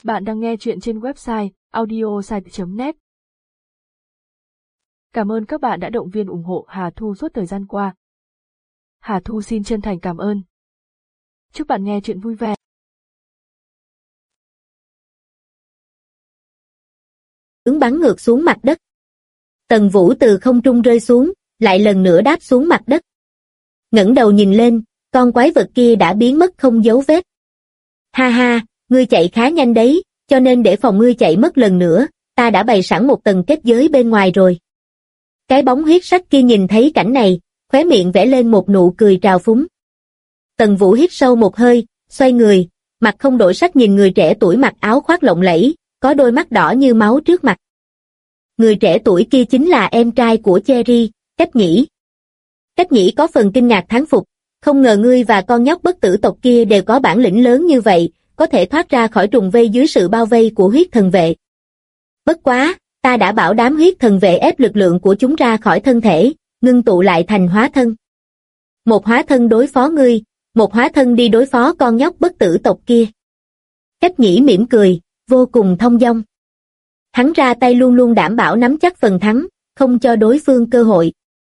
Bạn đang nghe chuyện trên website audiosite.net. Cảm ơn các bạn đã động viên ủng hộ Hà Thu suốt thời gian qua. Hà Thu xin chân thành cảm ơn. Chúc bạn nghe chuyện vui vẻ. Hướng bắn ngược xuống mặt đất. Tần Vũ từ không trung rơi xuống, lại lần nữa đáp xuống mặt đất. Ngẩng đầu nhìn lên, con quái vật kia đã biến mất không dấu vết. Ha ha, ngươi chạy khá nhanh đấy, cho nên để phòng ngươi chạy mất lần nữa, ta đã bày sẵn một tầng kết giới bên ngoài rồi. Cái bóng huyết sắc kia nhìn thấy cảnh này, khóe miệng vẽ lên một nụ cười trào phúng. Tần Vũ hít sâu một hơi, xoay người, mặt không đổi sắc nhìn người trẻ tuổi mặc áo khoác lộng lẫy, có đôi mắt đỏ như máu trước mặt. Người trẻ tuổi kia chính là em trai của Cherry, Cách Nhĩ. Cách Nhĩ có phần kinh ngạc thán phục, không ngờ ngươi và con nhóc bất tử tộc kia đều có bản lĩnh lớn như vậy, có thể thoát ra khỏi trùng vây dưới sự bao vây của huyết thần vệ. Bất quá, ta đã bảo đám huyết thần vệ ép lực lượng của chúng ra khỏi thân thể, ngưng tụ lại thành hóa thân. Một hóa thân đối phó ngươi, một hóa thân đi đối phó con nhóc bất tử tộc kia. Cách Nhĩ mỉm cười, vô cùng thông dong. Hắn ra tay luôn luôn đảm bảo nắm chắc phần thắng, không cho đối phương cơ hội.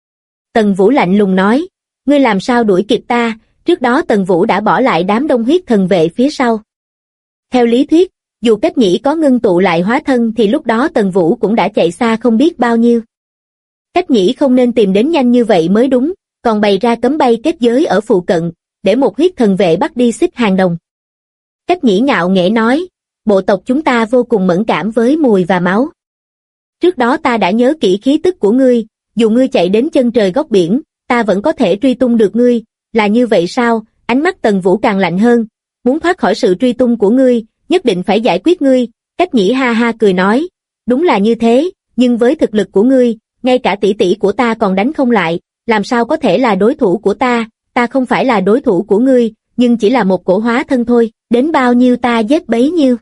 Tần Vũ lạnh lùng nói, ngươi làm sao đuổi kịp ta, trước đó Tần Vũ đã bỏ lại đám đông huyết thần vệ phía sau. Theo lý thuyết, dù Cách Nhĩ có ngưng tụ lại hóa thân thì lúc đó Tần Vũ cũng đã chạy xa không biết bao nhiêu. Cách Nhĩ không nên tìm đến nhanh như vậy mới đúng, còn bày ra cấm bay kết giới ở phụ cận, để một huyết thần vệ bắt đi Xích Hàng Đồng. Cách Nhĩ ngạo nghễ nói, bộ tộc chúng ta vô cùng mẫn cảm với mùi và máu. Trước đó ta đã nhớ kỹ khí tức của ngươi, dù ngươi chạy đến chân trời góc biển, ta vẫn có thể truy tung được ngươi, là như vậy sao? Ánh mắt Tần Vũ càng lạnh hơn, muốn thoát khỏi sự truy tung của ngươi, nhất định phải giải quyết ngươi. Cách Nhĩ ha ha cười nói, đúng là như thế, nhưng với thực lực của ngươi, ngay cả tỷ tỷ của ta còn đánh không lại, làm sao có thể là đối thủ của ta không phải là đối thủ của ngươi, nhưng chỉ là một cổ hóa thân thôi, đến bao nhiêu ta giết bấy nhiêu.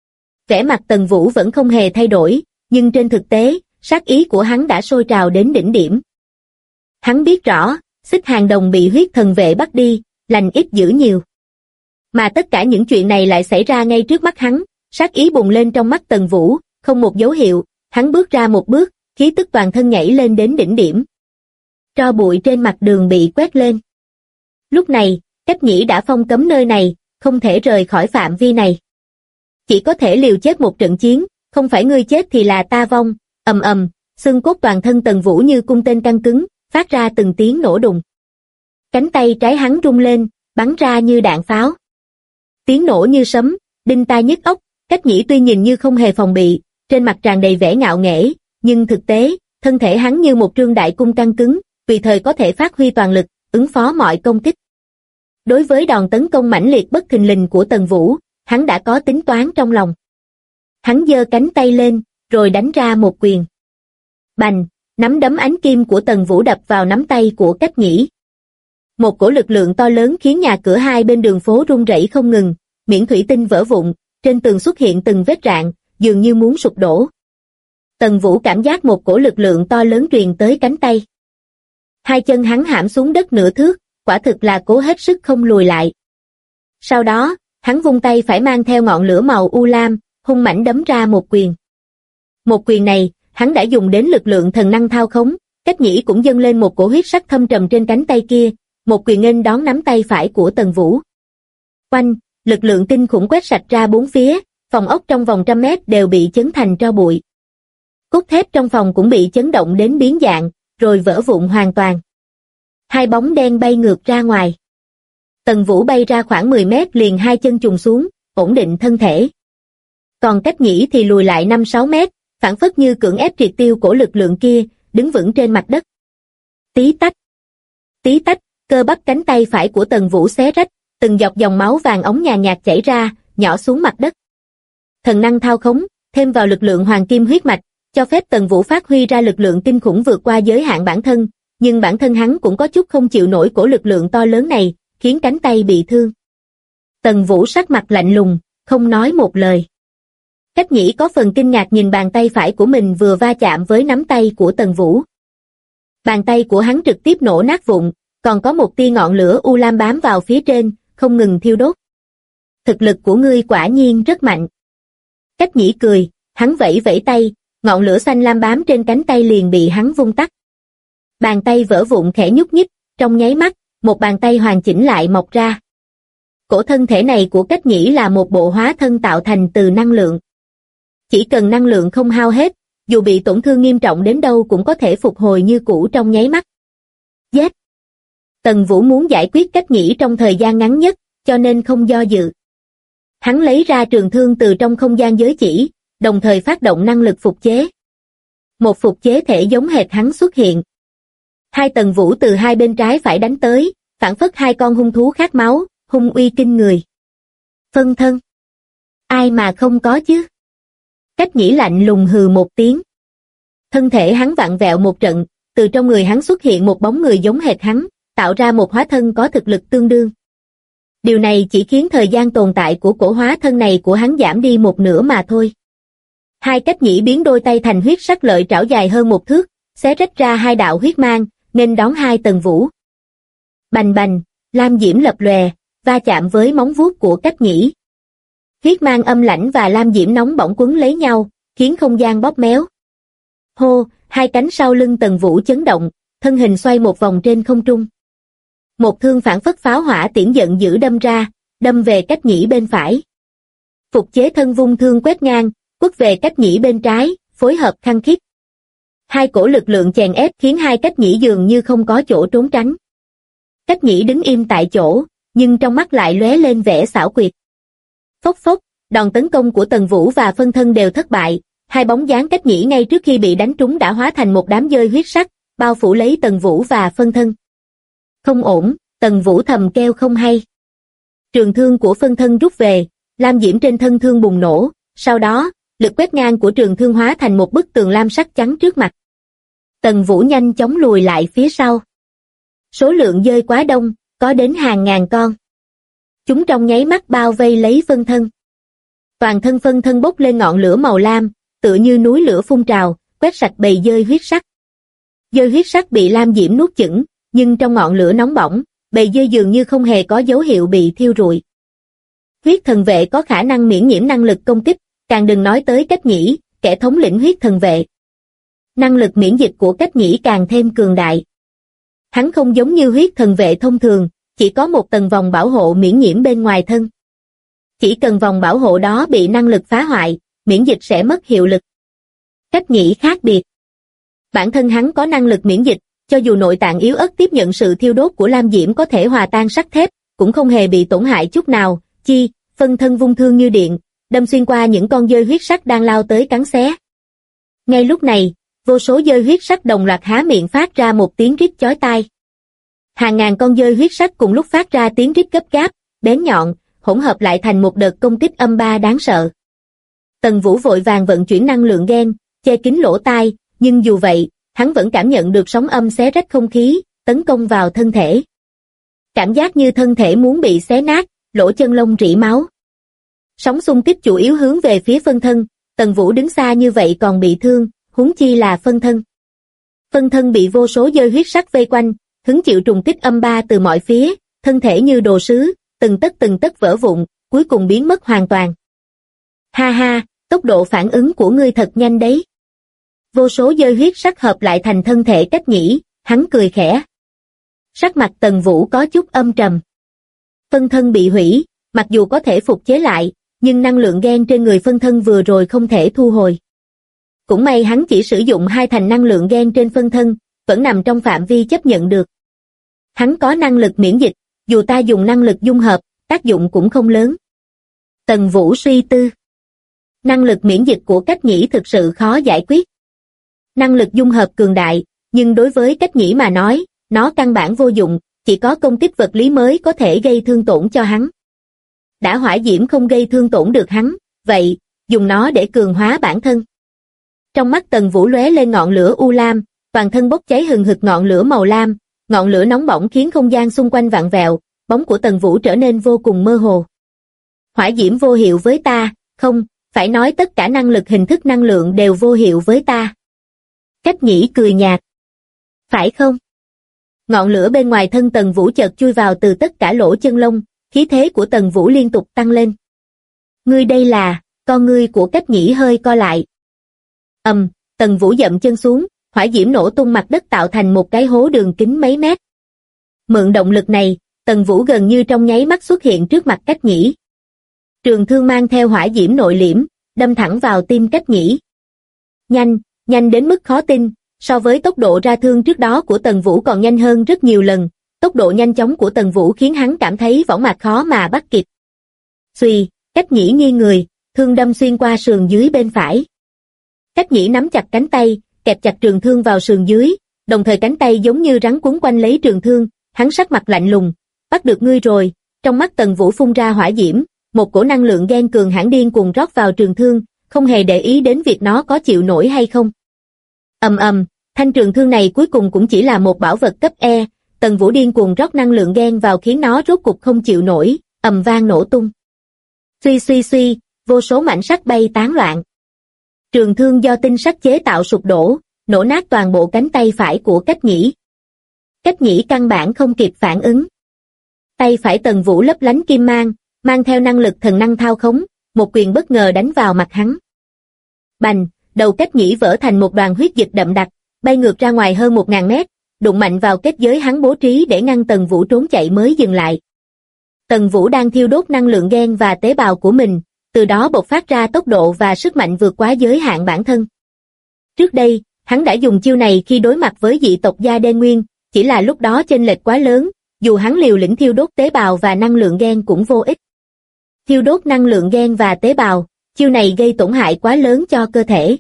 Vẻ mặt Tần Vũ vẫn không hề thay đổi, nhưng trên thực tế, sát ý của hắn đã sôi trào đến đỉnh điểm. Hắn biết rõ, Xích Hàng Đồng bị huyết thần vệ bắt đi, lành ít dữ nhiều. Mà tất cả những chuyện này lại xảy ra ngay trước mắt hắn, sát ý bùng lên trong mắt Tần Vũ, không một dấu hiệu, hắn bước ra một bước, khí tức toàn thân nhảy lên đến đỉnh điểm. Tro bụi trên mặt đường bị quét lên. Lúc này, Cách Nhĩ đã phong cấm nơi này, không thể rời khỏi phạm vi này. Chỉ có thể liều chết một trận chiến, không phải ngươi chết thì là ta vong. Ầm ầm, xương cốt toàn thân Tần Vũ như cung tên căng cứng, phát ra từng tiếng nổ đùng. Cánh tay trái hắn rung lên, bắn ra như đạn pháo. Tiếng nổ như sấm, đinh tai nhức óc. Cách Nhĩ tuy nhìn như không hề phòng bị, trên mặt tràn đầy vẻ ngạo nghễ, nhưng thực tế, thân thể hắn như một trương đại cung căng cứng, tùy thời có thể phát huy toàn lực, ứng phó mọi công kích. Đối với đòn tấn công mãnh liệt bất thình lình của Tần Vũ, hắn đã có tính toán trong lòng. Hắn giơ cánh tay lên, rồi đánh ra một quyền. Bành, nắm đấm ánh kim của Tần Vũ đập vào nắm tay của Cách Nhĩ. Một cổ lực lượng to lớn khiến nhà cửa hai bên đường phố rung rẩy không ngừng, miễn thủy tinh vỡ vụn, trên tường xuất hiện từng vết rạn, dường như muốn sụp đổ. Tần Vũ cảm giác một cổ lực lượng to lớn truyền tới cánh tay. Hai chân hắn hãm xuống đất nửa thước, quả thực là cố hết sức không lùi lại. Sau đó, hắn vung tay phải mang theo ngọn lửa màu u lam, hung mãnh đấm ra một quyền. Một quyền này, hắn đã dùng đến lực lượng thần năng thao khống, Cách Nhĩ cũng dâng lên một cổ huyết sắc thâm trầm trên cánh tay kia, một quyền nghênh đón nắm tay phải của Tần Vũ. Oanh, lực lượng kinh khủng quét sạch ra bốn phía, phòng ốc trong vòng 100 mét đều bị chấn thành tro bụi. Cốt thép trong phòng cũng bị chấn động đến biến dạng, rồi vỡ vụn hoàn toàn. Hai bóng đen bay ngược ra ngoài. Tần Vũ bay ra khoảng 10 mét liền hai chân chùng xuống, ổn định thân thể. Còn Cách Nhĩ thì lùi lại 5-6 mét, phảng phất như cưỡng ép triệt tiêu cổ lực lượng kia, đứng vững trên mặt đất. Tí tách. Tí tách, cơ bắp cánh tay phải của Tần Vũ xé rách, từng giọt dòng máu vàng óng nhàn nhạt chảy ra, nhỏ xuống mặt đất. Thần năng thao khống, thêm vào lực lượng hoàng kim huyết mạch, cho phép Tần Vũ phát huy ra lực lượng kinh khủng vượt qua giới hạn bản thân, nhưng bản thân hắn cũng có chút không chịu nổi cổ lực lượng to lớn này, khiến cánh tay bị thương. Tần Vũ sắc mặt lạnh lùng, không nói một lời. Cách Nhĩ có phần kinh ngạc nhìn bàn tay phải của mình vừa va chạm với nắm tay của Tần Vũ. Bàn tay của hắn trực tiếp nổ nát vụn, còn có một tia ngọn lửa u lam bám vào phía trên, không ngừng thiêu đốt. Thực lực của ngươi quả nhiên rất mạnh. Cách Nhĩ cười, hắn vẫy vẫy tay, ngọn lửa xanh lam bám trên cánh tay liền bị hắn vung tắt. Bàn tay vỡ vụn khẽ nhúc nhích, trong nháy mắt, một bàn tay hoàn chỉnh lại mọc ra. Cổ thân thể này của Cách Nhĩ là một bộ hóa thân tạo thành từ năng lượng. Chỉ cần năng lượng không hao hết, dù bị tổn thương nghiêm trọng đến đâu cũng có thể phục hồi như cũ trong nháy mắt. Giết! Tần Vũ muốn giải quyết Cách Nhĩ trong thời gian ngắn nhất, cho nên không do dự. Hắn lấy ra trường thương từ trong không gian giới chỉ, đồng thời phát động năng lực phục chế. Một phục chế thể giống hệt hắn xuất hiện. Hai Tần Vũ từ hai bên trái phải đánh tới, phảng phất hai con hung thú khát máu, hung uy kinh người. Phân thân. Ai mà không có chứ? Cách Nhĩ lạnh lùng hừ một tiếng. Thân thể hắn vặn vẹo một trận, từ trong người hắn xuất hiện một bóng người giống hệt hắn, tạo ra một hóa thân có thực lực tương đương. Điều này chỉ khiến thời gian tồn tại của cổ hóa thân này của hắn giảm đi một nửa mà thôi. Hai Cách Nhĩ biến đôi tay thành huyết sắc lợi trảo dài hơn một thước, xé rách ra hai đạo huyết mang, nên đón hai Tần Vũ. Bành bành, lam diễm lập lòe, va chạm với móng vuốt của Cách Nhĩ. Huyết mang âm lãnh và lam diễm nóng bỏng quấn lấy nhau, khiến không gian bóp méo. Hô, hai cánh sau lưng Tần Vũ chấn động, thân hình xoay một vòng trên không trung. Một thương phản phất pháo hỏa tiễn giận dữ đâm ra, đâm về Cách Nhĩ bên phải. Phục chế thân vung thương quét ngang, quất về Cách Nhĩ bên trái, phối hợp khăng khít. Hai cổ lực lượng chèn ép khiến hai Cách Nhĩ dường như không có chỗ trốn tránh. Cách Nhĩ đứng im tại chỗ, nhưng trong mắt lại lóe lên vẻ xảo quyệt. Phốc phốc, đòn tấn công của Tần Vũ và phân thân đều thất bại, hai bóng dáng Cách Nhĩ ngay trước khi bị đánh trúng đã hóa thành một đám dơi huyết sắc, bao phủ lấy Tần Vũ và phân thân. Không ổn, Tần Vũ thầm kêu không hay. Trường thương của phân thân rút về, lam diễm trên thân thương bùng nổ, sau đó, lực quét ngang của trường thương hóa thành một bức tường lam sắc trắng trước mặt. Tần Vũ nhanh chóng lùi lại phía sau. Số lượng dơi quá đông, có đến hàng ngàn con. Chúng trong nháy mắt bao vây lấy phân thân. Toàn thân phân thân bốc lên ngọn lửa màu lam, tựa như núi lửa phun trào, quét sạch bầy dơi huyết sắc. Dơi huyết sắc bị lam diễm nuốt chửng, nhưng trong ngọn lửa nóng bỏng, bầy dơi dường như không hề có dấu hiệu bị thiêu rụi. Huyết thần vệ có khả năng miễn nhiễm năng lực công kích, càng đừng nói tới Cách Nhĩ, kẻ thống lĩnh huyết thần vệ. Năng lực miễn dịch của Cách Nhĩ càng thêm cường đại. Hắn không giống như huyết thần vệ thông thường, chỉ có một tầng vòng bảo hộ miễn nhiễm bên ngoài thân. Chỉ cần vòng bảo hộ đó bị năng lực phá hoại, miễn dịch sẽ mất hiệu lực. Cách Nhĩ khác biệt. Bản thân hắn có năng lực miễn dịch, cho dù nội tạng yếu ớt tiếp nhận sự thiêu đốt của lam diễm có thể hòa tan sắt thép, cũng không hề bị tổn hại chút nào, phân thân vung thương như điện, đâm xuyên qua những con dơi huyết sắc đang lao tới cắn xé. Ngay lúc này, vô số dơi huyết sắc đồng loạt há miệng phát ra một tiếng rít chói tai. Hàng ngàn con dơi huyết sắc cùng lúc phát ra tiếng rít gấp gáp, bén nhọn, hỗn hợp lại thành một đợt công kích âm ba đáng sợ. Tần Vũ vội vàng vận chuyển năng lượng gen, che kín lỗ tai, nhưng dù vậy, hắn vẫn cảm nhận được sóng âm xé rách không khí, tấn công vào thân thể. Cảm giác như thân thể muốn bị xé nát, lỗ chân lông rỉ máu. Sóng xung kích chủ yếu hướng về phía phân thân, Tần Vũ đứng xa như vậy còn bị thương, huống chi là phân thân. Phân thân bị vô số dơi huyết sắc vây quanh, hứng chịu trùng kích âm ba từ mọi phía, thân thể như đồ sứ, từng tấc vỡ vụn, cuối cùng biến mất hoàn toàn. Ha ha, tốc độ phản ứng của ngươi thật nhanh đấy. Vô số dơi huyết sắc hợp lại thành thân thể Cách Nhĩ, hắn cười khẽ. Sắc mặt Tần Vũ có chút âm trầm. Phân thân bị hủy, mặc dù có thể phục chế lại, nhưng năng lượng gen trên người phân thân vừa rồi không thể thu hồi. Cũng may hắn chỉ sử dụng hai thành năng lượng gen trên phân thân, vẫn nằm trong phạm vi chấp nhận được. Hắn có năng lực miễn dịch, dù ta dùng năng lực dung hợp, tác dụng cũng không lớn. Tần Vũ suy tư. Năng lực miễn dịch của Cách Nhĩ thực sự khó giải quyết. Năng lực dung hợp cường đại, nhưng đối với Cách Nhĩ mà nói, nó căn bản vô dụng, chỉ có công kích vật lý mới có thể gây thương tổn cho hắn. Đã hỏa diễm không gây thương tổn được hắn, vậy, dùng nó để cường hóa bản thân. Trong mắt Tần Vũ lóe lên ngọn lửa u lam, toàn thân bốc cháy hừng hực ngọn lửa màu lam, ngọn lửa nóng bỏng khiến không gian xung quanh vặn vẹo, bóng của Tần Vũ trở nên vô cùng mơ hồ. Hỏa diễm vô hiệu với ta, không, phải nói tất cả năng lực hình thức năng lượng đều vô hiệu với ta. Cách Nhĩ cười nhạt. Phải không? Ngọn lửa bên ngoài thân Tần Vũ chợt chui vào từ tất cả lỗ chân lông, khí thế của Tần Vũ liên tục tăng lên. Ngươi đây là, con ngươi của Cách Nhĩ hơi co lại. Tần Vũ dậm chân xuống, hỏa diễm nổ tung mặt đất tạo thành một cái hố đường kính mấy mét. Mượn động lực này, Tần Vũ gần như trong nháy mắt xuất hiện trước mặt Cách Nhĩ. Trường thương mang theo hỏa diễm nội liễm, đâm thẳng vào tim Cách Nhĩ. Nhanh đến mức khó tin, so với tốc độ ra thương trước đó của Tần Vũ còn nhanh hơn rất nhiều lần, tốc độ nhanh chóng của Tần Vũ khiến hắn cảm thấy võng mạc khó mà bắt kịp. Xuy, Cách Nhĩ nghiêng người, thương đâm xuyên qua sườn dưới bên phải. Cách Nhĩ nắm chặt cánh tay, kẹp chặt trường thương vào sườn dưới, đồng thời cánh tay giống như rắn quấn quanh lấy trường thương, hắn sắc mặt lạnh lùng, bắt được ngươi rồi. Trong mắt Tần Vũ phun ra hỏa diễm, một cổ năng lượng ghen cường hãn điên cuồng rót vào trường thương, không hề để ý đến việc nó có chịu nổi hay không. Thanh trường thương này cuối cùng cũng chỉ là một bảo vật cấp E, Tần Vũ điên cuồng rót năng lượng ghen vào khiến nó rốt cục không chịu nổi, ầm vang nổ tung. Suy, vô số mảnh sắt bay tán loạn. Trường thương do tinh sắt chế tạo sụp đổ, nổ nát toàn bộ cánh tay phải của Cách Nhĩ. Cách Nhĩ căn bản không kịp phản ứng. Tay phải Tần Vũ lấp lánh kim mang theo năng lực thần năng thao khống, một quyền bất ngờ đánh vào mặt hắn. Bành, đầu Cách Nhĩ vỡ thành một đoàn huyết dịch đậm đặc, bay ngược ra ngoài hơn 1000 mét, đụng mạnh vào kết giới hắn bố trí để ngăn Tần Vũ trốn chạy mới dừng lại. Tần Vũ đang thiêu đốt năng lượng gen và tế bào của mình, từ đó bộc phát ra tốc độ và sức mạnh vượt quá giới hạn bản thân. Trước đây, hắn đã dùng chiêu này khi đối mặt với dị tộc Da Đen Nguyên, chỉ là lúc đó chênh lệch quá lớn, dù hắn liều lĩnh thiêu đốt tế bào và năng lượng gen cũng vô ích. Thiêu đốt năng lượng gen và tế bào, chiêu này gây tổn hại quá lớn cho cơ thể.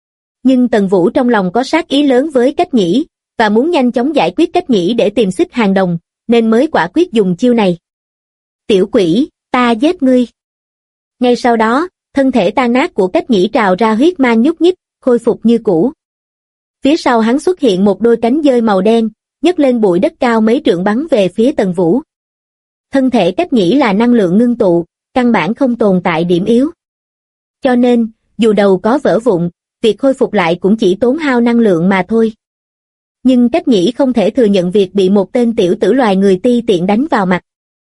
Nhưng Tần Vũ trong lòng có sát ý lớn với Cách Nhĩ, và muốn nhanh chóng giải quyết Cách Nhĩ để tìm xích hàng đồng, nên mới quả quyết dùng chiêu này. Tiểu quỷ, ta giết ngươi. Ngay sau đó, thân thể tan nát của Cách Nhĩ trào ra huyết mang nhúc nhích, khôi phục như cũ. Phía sau hắn xuất hiện một đôi cánh dơi màu đen, nhấc lên bụi đất cao mấy trượng bắn về phía Tần Vũ. Thân thể Cách Nhĩ là năng lượng ngưng tụ, căn bản không tồn tại điểm yếu. Cho nên, dù đầu có vỡ vụn, việc khôi phục lại cũng chỉ tốn hao năng lượng mà thôi. Nhưng Cách Nhĩ không thể thừa nhận việc bị một tên tiểu tử loài người ti tiện đánh vào mặt.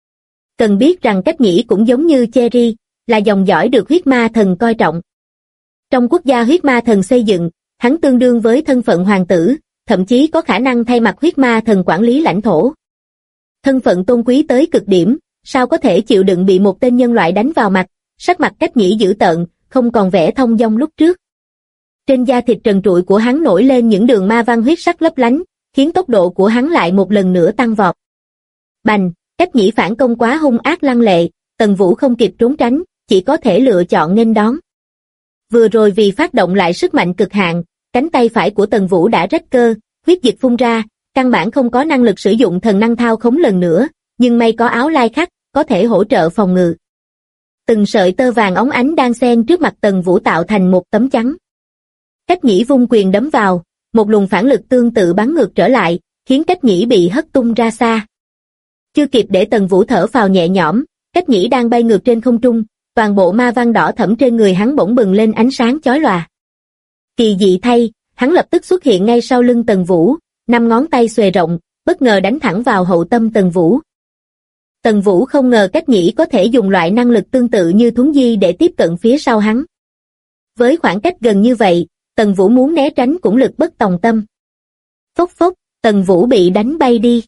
Cần biết rằng Cách Nhĩ cũng giống như Cherry, là dòng dõi được huyết ma thần coi trọng. Trong quốc gia huyết ma thần xây dựng, hắn tương đương với thân phận hoàng tử, thậm chí có khả năng thay mặt huyết ma thần quản lý lãnh thổ. Thân phận tôn quý tới cực điểm, sao có thể chịu đựng bị một tên nhân loại đánh vào mặt, sắc mặt Cách Nhĩ dữ tợn, không còn vẻ thông dong lúc trước. Trên da thịt trần trụi của hắn nổi lên những đường ma văn huyết sắc lấp lánh, khiến tốc độ của hắn lại một lần nữa tăng vọt. Bành, Cách Nhĩ phản công quá hung ác lăng lệ, Tần Vũ không kịp trốn tránh, chỉ có thể lựa chọn nghênh đón. Vừa rồi vì phát động lại sức mạnh cực hạn, cánh tay phải của Tần Vũ đã rách cơ, huyết dịch phun ra, căn bản không có năng lực sử dụng thần năng thao khống lần nữa, nhưng may có áo lai khắc, có thể hỗ trợ phòng ngự. Từng sợi tơ vàng óng ánh đan xen trước mặt Tần Vũ tạo thành một tấm chắn. Cách Nhĩ vung quyền đấm vào, một luồng phản lực tương tự bắn ngược trở lại, khiến Cách Nhĩ bị hất tung ra xa. Chưa kịp để Tần Vũ thở phào nhẹ nhõm, Cách Nhĩ đang bay ngược trên không trung, toàn bộ ma văn đỏ thẫm trên người hắn bỗng bừng lên ánh sáng chói lòa. Kỳ dị thay, hắn lập tức xuất hiện ngay sau lưng Tần Vũ, 5 ngón tay xuề rộng, bất ngờ đánh thẳng vào hậu tâm Tần Vũ. Tần Vũ không ngờ Cách Nhĩ có thể dùng loại năng lực tương tự như thuấn di để tiếp cận phía sau hắn. Với khoảng cách gần như vậy, Tần Vũ muốn né tránh cũng lực bất tòng tâm. Phốc phốc, Tần Vũ bị đánh bay đi.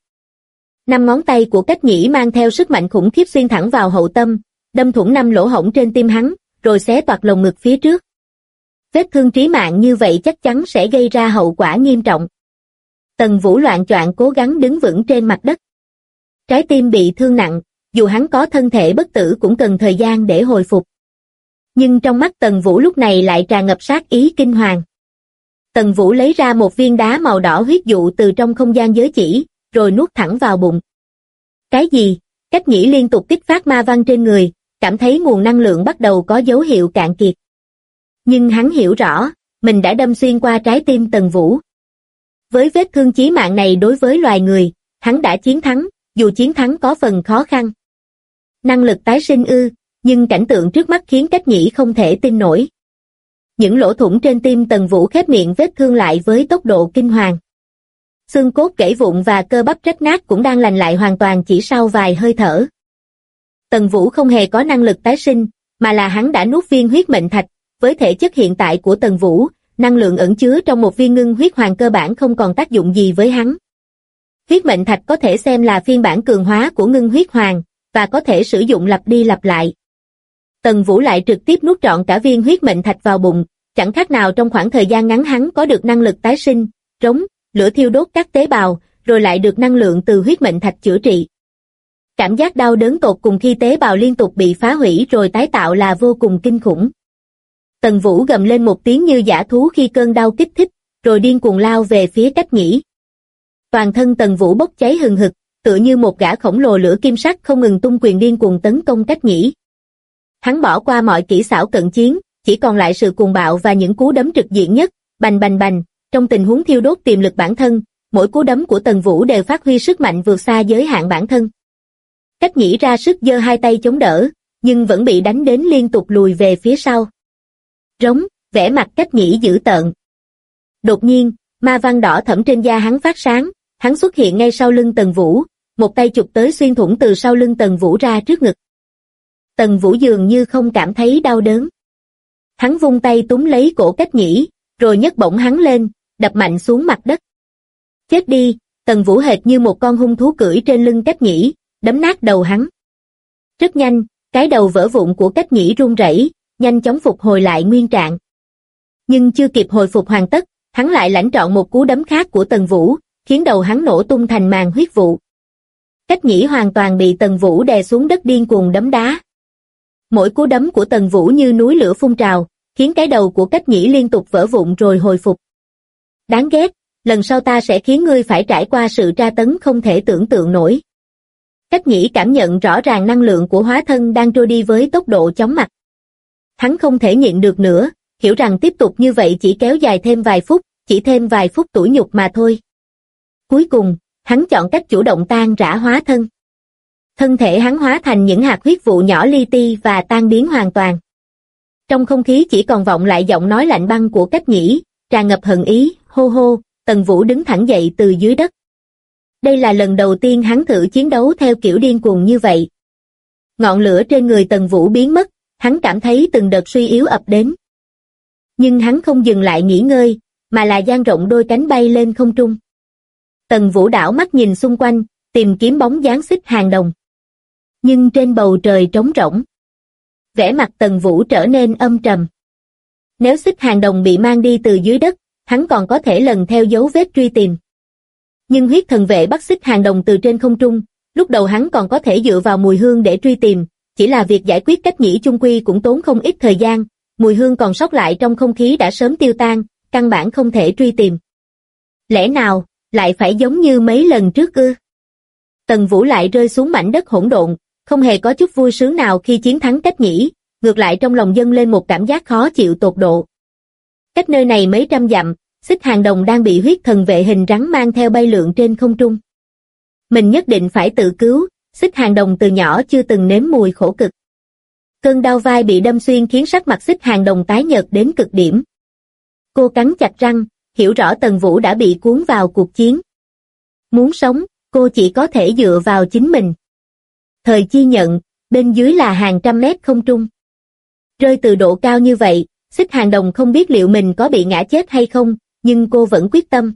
5 ngón tay của Cách Nhĩ mang theo sức mạnh khủng khiếp xuyên thẳng vào hậu tâm, đâm thủng 5 lỗ hổng trên tim hắn, rồi xé toạc lồng ngực phía trước. Vết thương chí mạng như vậy chắc chắn sẽ gây ra hậu quả nghiêm trọng. Tần Vũ loạng choạng cố gắng đứng vững trên mặt đất. Trái tim bị thương nặng, dù hắn có thân thể bất tử cũng cần thời gian để hồi phục. Nhưng trong mắt Tần Vũ lúc này lại tràn ngập sát ý kinh hoàng. Tần Vũ lấy ra một viên đá màu đỏ huyết dụ từ trong không gian giới chỉ, rồi nuốt thẳng vào bụng. Cái gì? Cách Nhĩ liên tục kích phát ma văn trên người, cảm thấy nguồn năng lượng bắt đầu có dấu hiệu cạn kiệt. Nhưng hắn hiểu rõ, mình đã đâm xuyên qua trái tim Tần Vũ. Với vết thương chí mạng này đối với loài người, hắn đã chiến thắng, dù chiến thắng có phần khó khăn. Năng lực tái sinh ư, nhưng cảnh tượng trước mắt khiến Cách Nhĩ không thể tin nổi. Những lỗ thủng trên tim Tần Vũ khép miệng vết thương lại với tốc độ kinh hoàng. Xương cốt gãy vụn và cơ bắp rách nát cũng đang lành lại hoàn toàn chỉ sau vài hơi thở. Tần Vũ không hề có năng lực tái sinh, mà là hắn đã nuốt viên huyết mệnh thạch, với thể chất hiện tại của Tần Vũ, năng lượng ẩn chứa trong một viên ngưng huyết hoàng cơ bản không còn tác dụng gì với hắn. Huyết mệnh thạch có thể xem là phiên bản cường hóa của ngưng huyết hoàng, và có thể sử dụng lặp đi lặp lại. Tần Vũ lại trực tiếp nuốt trọn cả viên huyết mệnh thạch vào bụng, chẳng khác nào trong khoảng thời gian ngắn hắn có được năng lực tái sinh, rống, lửa thiêu đốt các tế bào, rồi lại được năng lượng từ huyết mệnh thạch chữa trị. Cảm giác đau đớn tột cùng khi tế bào liên tục bị phá hủy rồi tái tạo là vô cùng kinh khủng. Tần Vũ gầm lên một tiếng như dã thú khi cơn đau kích thích, rồi điên cuồng lao về phía Cách Nhĩ. Toàn thân Tần Vũ bốc cháy hừng hực, tựa như một gã khổng lồ lửa kim sắc không ngừng tung quyền điên cuồng tấn công Cách Nhĩ. Hắn bỏ qua mọi kỹ xảo cận chiến, chỉ còn lại sự cuồng bạo và những cú đấm trực diện nhất, bành bành bành, trong tình huống thiêu đốt tiềm lực bản thân, mỗi cú đấm của Tần Vũ đều phát huy sức mạnh vượt xa giới hạn bản thân. Cách Nhĩ ra sức giơ hai tay chống đỡ, nhưng vẫn bị đánh đến liên tục lùi về phía sau. Rống, vẻ mặt Cách Nhĩ dữ tợn. Đột nhiên, ma văn đỏ thẫm trên da hắn phát sáng, hắn xuất hiện ngay sau lưng Tần Vũ, một tay chụp tới xuyên thủng từ sau lưng Tần Vũ ra trước ngực. Tần Vũ dường như không cảm thấy đau đớn. Hắn vung tay túm lấy cổ Cách Nhĩ, rồi nhấc bổng hắn lên, đập mạnh xuống mặt đất. Chết đi, Tần Vũ hệt như một con hung thú cưỡi trên lưng Cách Nhĩ, đấm nát đầu hắn. Rất nhanh, cái đầu vỡ vụn của Cách Nhĩ run rẩy, nhanh chóng phục hồi lại nguyên trạng. Nhưng chưa kịp hồi phục hoàn tất, hắn lại lãnh trọn một cú đấm khác của Tần Vũ, khiến đầu hắn nổ tung thành màn huyết vụ. Cách Nhĩ hoàn toàn bị Tần Vũ đè xuống đất điên cuồng đấm đá. Mỗi cú đấm của Tần Vũ như núi lửa phun trào, khiến cái đầu của Cách Nhĩ liên tục vỡ vụn rồi hồi phục. Đáng ghét, lần sau ta sẽ khiến ngươi phải trải qua sự tra tấn không thể tưởng tượng nổi. Cách Nhĩ cảm nhận rõ ràng năng lượng của hóa thân đang trôi đi với tốc độ chóng mặt. Hắn không thể nhịn được nữa, hiểu rằng tiếp tục như vậy chỉ kéo dài thêm vài phút, chỉ thêm vài phút tủi nhục mà thôi. Cuối cùng, hắn chọn cách chủ động tan rã hóa thân. Thân thể hắn hóa thành những hạt huyết vụ nhỏ li ti và tan biến hoàn toàn. Trong không khí chỉ còn vọng lại giọng nói lạnh băng của Cách Nhĩ, tràn ngập hận ý, hô hô. Tần Vũ đứng thẳng dậy từ dưới đất. Đây là lần đầu tiên hắn thử chiến đấu theo kiểu điên cuồng như vậy. Ngọn lửa trên người Tần Vũ biến mất, hắn cảm thấy từng đợt suy yếu ập đến. Nhưng hắn không dừng lại nghỉ ngơi, mà là dang rộng đôi cánh bay lên không trung. Tần Vũ đảo mắt nhìn xung quanh, tìm kiếm bóng dáng Xích Hàng Đồng. Nhưng trên bầu trời trống rỗng. Vẻ mặt Tần Vũ trở nên âm trầm. Nếu Xích Hàng Đồng bị mang đi từ dưới đất, hắn còn có thể lần theo dấu vết truy tìm. Nhưng huyết thần vệ bắt Xích Hàng Đồng từ trên không trung, lúc đầu hắn còn có thể dựa vào mùi hương để truy tìm, chỉ là việc giải quyết Cách Nhĩ chung quy cũng tốn không ít thời gian, mùi hương còn sót lại trong không khí đã sớm tiêu tan, căn bản không thể truy tìm. Lẽ nào, lại phải giống như mấy lần trước ư? Tần Vũ lại rơi xuống mảnh đất hỗn độn, không hề có chút vui sướng nào khi chiến thắng Cách Nhĩ, ngược lại trong lòng dâng lên một cảm giác khó chịu tột độ. Cách nơi này mấy trăm dặm, Xích Hàng Đồng đang bị huyết thần vệ hình rắn mang theo bay lượn trên không trung. Mình nhất định phải tự cứu, Xích Hàng Đồng từ nhỏ chưa từng nếm mùi khổ cực. Cơn đau vai bị đâm xuyên khiến sắc mặt Xích Hàng Đồng tái nhợt đến cực điểm. Cô cắn chặt răng, hiểu rõ Tần Vũ đã bị cuốn vào cuộc chiến. Muốn sống, cô chỉ có thể dựa vào chính mình. Thời chi nhận, bên dưới là hàng trăm mét không trung. Rơi từ độ cao như vậy, Xích Hàng Đồng không biết liệu mình có bị ngã chết hay không, nhưng cô vẫn quyết tâm.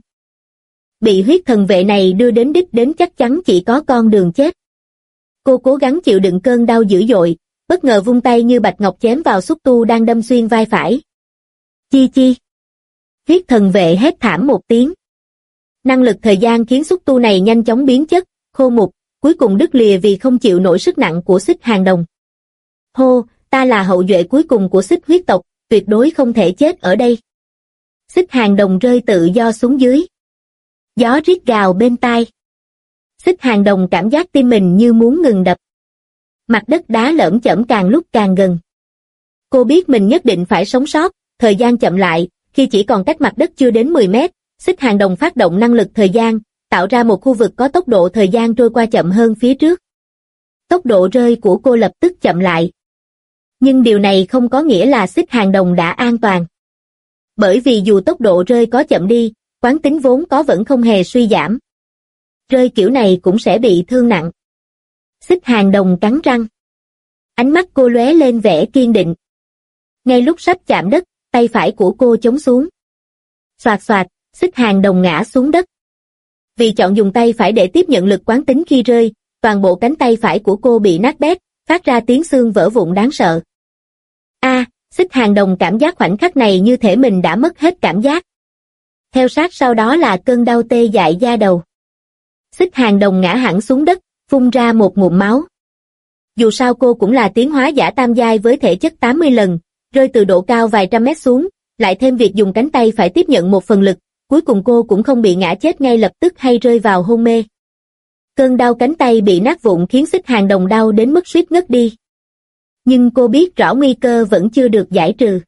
Bị huyết thần vệ này đưa đến đích đến chắc chắn chỉ có con đường chết. Cô cố gắng chịu đựng cơn đau dữ dội, bất ngờ vung tay như bạch ngọc chém vào xúc tu đang đâm xuyên vai phải. Chi chi. Huyết thần vệ hét thảm một tiếng. Năng lực thời gian khiến xúc tu này nhanh chóng biến chất, khô mục, cuối cùng đứt lìa vì không chịu nổi sức nặng của Xích Hàng Đồng. Hô, ta là hậu duệ cuối cùng của Xích huyết tộc, tuyệt đối không thể chết ở đây. Xích Hàng Đồng rơi tự do xuống dưới. Gió rít gào bên tai. Xích Hàng Đồng cảm giác tim mình như muốn ngừng đập. Mặt đất đá lởm chởm càng lúc càng gần. Cô biết mình nhất định phải sống sót, thời gian chậm lại, khi chỉ còn cách mặt đất chưa đến 10 mét, Xích Hàng Đồng phát động năng lực thời gian, tạo ra một khu vực có tốc độ thời gian trôi qua chậm hơn phía trước. Tốc độ rơi của cô lập tức chậm lại. Nhưng điều này không có nghĩa là Xích Hàng Đồng đã an toàn. Bởi vì dù tốc độ rơi có chậm đi, quán tính vốn có vẫn không hề suy giảm. Rơi kiểu này cũng sẽ bị thương nặng. Xích Hàng Đồng cắn răng. Ánh mắt cô lóe lên vẻ kiên định. Ngay lúc sắp chạm đất, tay phải của cô chống xuống. Xoạt xoạt, Xích Hàng Đồng ngã xuống đất. Vì chọn dùng tay phải để tiếp nhận lực quán tính khi rơi, toàn bộ cánh tay phải của cô bị nát bét, phát ra tiếng xương vỡ vụn đáng sợ. Xích Hàng Đồng cảm giác khoảnh khắc này như thể mình đã mất hết cảm giác. Theo sát sau đó là cơn đau tê dại da đầu. Xích Hàng Đồng ngã hẳn xuống đất, phun ra một ngụm máu. Dù sao cô cũng là tiến hóa giả tam giai với thể chất 80 lần, rơi từ độ cao vài trăm mét xuống, lại thêm việc dùng cánh tay phải tiếp nhận một phần lực, cuối cùng cô cũng không bị ngã chết ngay lập tức hay rơi vào hôn mê. Cơn đau cánh tay bị nát vụn khiến Xích Hàng Đồng đau đến mức suýt ngất đi. Nhưng cô biết rõ nguy cơ vẫn chưa được giải trừ.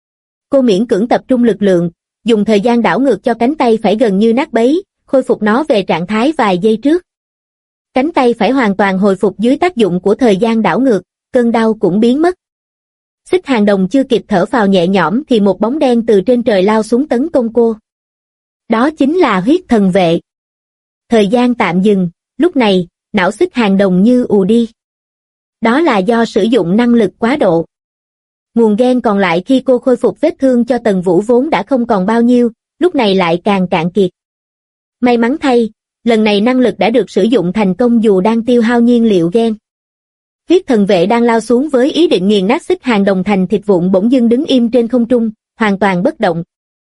Cô miễn cưỡng tập trung lực lượng, dùng thời gian đảo ngược cho cánh tay phải gần như nát bấy, khôi phục nó về trạng thái vài giây trước. Cánh tay phải hoàn toàn hồi phục dưới tác dụng của thời gian đảo ngược, cơn đau cũng biến mất. Xích Hàng Đồng chưa kịp thở phào nhẹ nhõm thì một bóng đen từ trên trời lao xuống tấn công cô. Đó chính là huyết thần vệ. Thời gian tạm dừng, lúc này, não Xích Hàng Đồng như ù đi. Đó là do sử dụng năng lực quá độ. Nguồn gen còn lại khi cô khôi phục vết thương cho Tần Vũ vốn đã không còn bao nhiêu, lúc này lại càng cạn kiệt. May mắn thay, lần này năng lực đã được sử dụng thành công dù đang tiêu hao nhiên liệu gen. Huyết thần vệ đang lao xuống với ý định nghiền nát Xích Hàng Đồng thành thịt vụn bỗng dưng đứng im trên không trung, hoàn toàn bất động.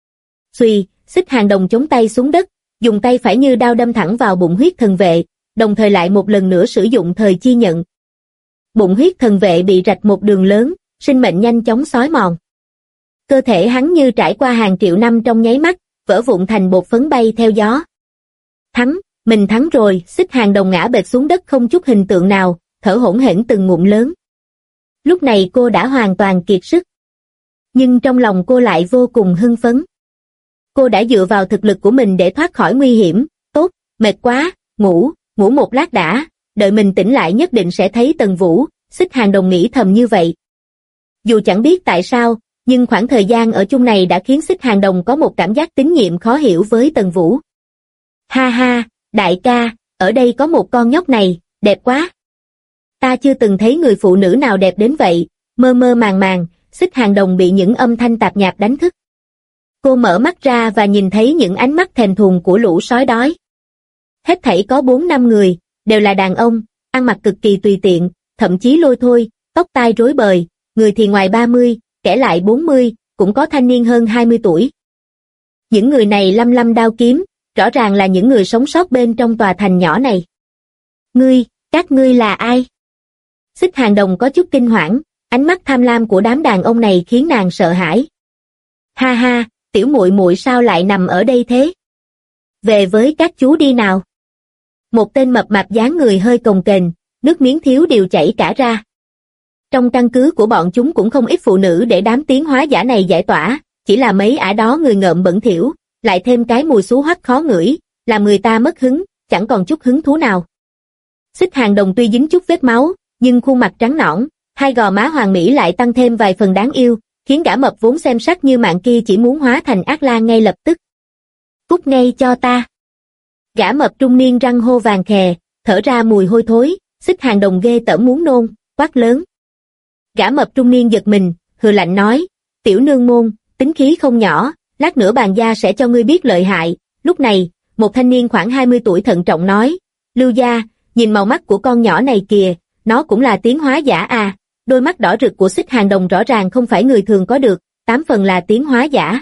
Xuy, Xích Hàng Đồng chống tay xuống đất, dùng tay phải như đao đâm thẳng vào bụng huyết thần vệ, đồng thời lại một lần nữa sử dụng thời chi nhận. Bụng huyết thần vệ bị rạch một đường lớn, sinh mệnh nhanh chóng xói mòn. Cơ thể hắn như trải qua hàng triệu năm trong nháy mắt, vỡ vụn thành bột phấn bay theo gió. Thắng, mình thắng rồi, Xích Hàng Đồng ngã bệt xuống đất không chút hình tượng nào, thở hổn hển từng ngụm lớn. Lúc này cô đã hoàn toàn kiệt sức. Nhưng trong lòng cô lại vô cùng hưng phấn. Cô đã dựa vào thực lực của mình để thoát khỏi nguy hiểm, tốt, mệt quá, ngủ một lát đã, đợi mình tỉnh lại nhất định sẽ thấy Tần Vũ, Xích Hàng Đồng nghĩ thầm như vậy. Dù chẳng biết tại sao, nhưng khoảng thời gian ở chung này đã khiến Xích Hàng Đồng có một cảm giác tín nhiệm khó hiểu với Tần Vũ. Ha ha, đại ca, ở đây có một con nhóc này, đẹp quá. Ta chưa từng thấy người phụ nữ nào đẹp đến vậy, mơ mơ màng màng, Xích Hàng Đồng bị những âm thanh tạp nhạp đánh thức. Cô mở mắt ra và nhìn thấy những ánh mắt thèm thuồng của lũ sói đói. Hết thảy có 4-5 người, đều là đàn ông, ăn mặc cực kỳ tùy tiện, thậm chí lôi thôi, tóc tai rối bời, người thì ngoài 30, kẻ lại 40, cũng có thanh niên hơn 20 tuổi. Những người này lăm lăm đao kiếm, rõ ràng là những người sống sót bên trong tòa thành nhỏ này. Các ngươi là ai? Xích Hàng Đồng có chút kinh hoảng, ánh mắt tham lam của đám đàn ông này khiến nàng sợ hãi. Ha ha, tiểu muội muội sao lại nằm ở đây thế? Về với các chú đi nào. Một tên mập mạp dáng người hơi cồng kềnh, nước miếng thiếu điều chảy cả ra. Trong căn cứ của bọn chúng cũng không ít phụ nữ để đám tiến hóa giả này giải tỏa, chỉ là mấy ả đó người ngợm bẩn thỉu, lại thêm cái mùi xú hoắc khó ngửi, làm người ta mất hứng, chẳng còn chút hứng thú nào. Xích Hàng Đồng tuy dính chút vết máu, nhưng khuôn mặt trắng nõn, hai gò má hoàng mỹ lại tăng thêm vài phần đáng yêu, khiến gã mập vốn xem sắc như mạng kia chỉ muốn hóa thành ác lang ngay lập tức. Cút ngay cho ta. Gã mập trung niên răng hô vàng khè, thở ra mùi hôi thối, Xích Hàng Đồng ghê tởm muốn nôn, quát lớn. Gã mập trung niên giật mình, hừ lạnh nói, tiểu nương môn, tính khí không nhỏ, lát nữa bàn gia sẽ cho ngươi biết lợi hại. Lúc này, một thanh niên khoảng 20 tuổi thận trọng nói, Lưu gia, nhìn màu mắt của con nhỏ này kìa, nó cũng là tiến hóa giả à, đôi mắt đỏ rực của Xích Hàng Đồng rõ ràng không phải người thường có được, 8 phần là tiến hóa giả.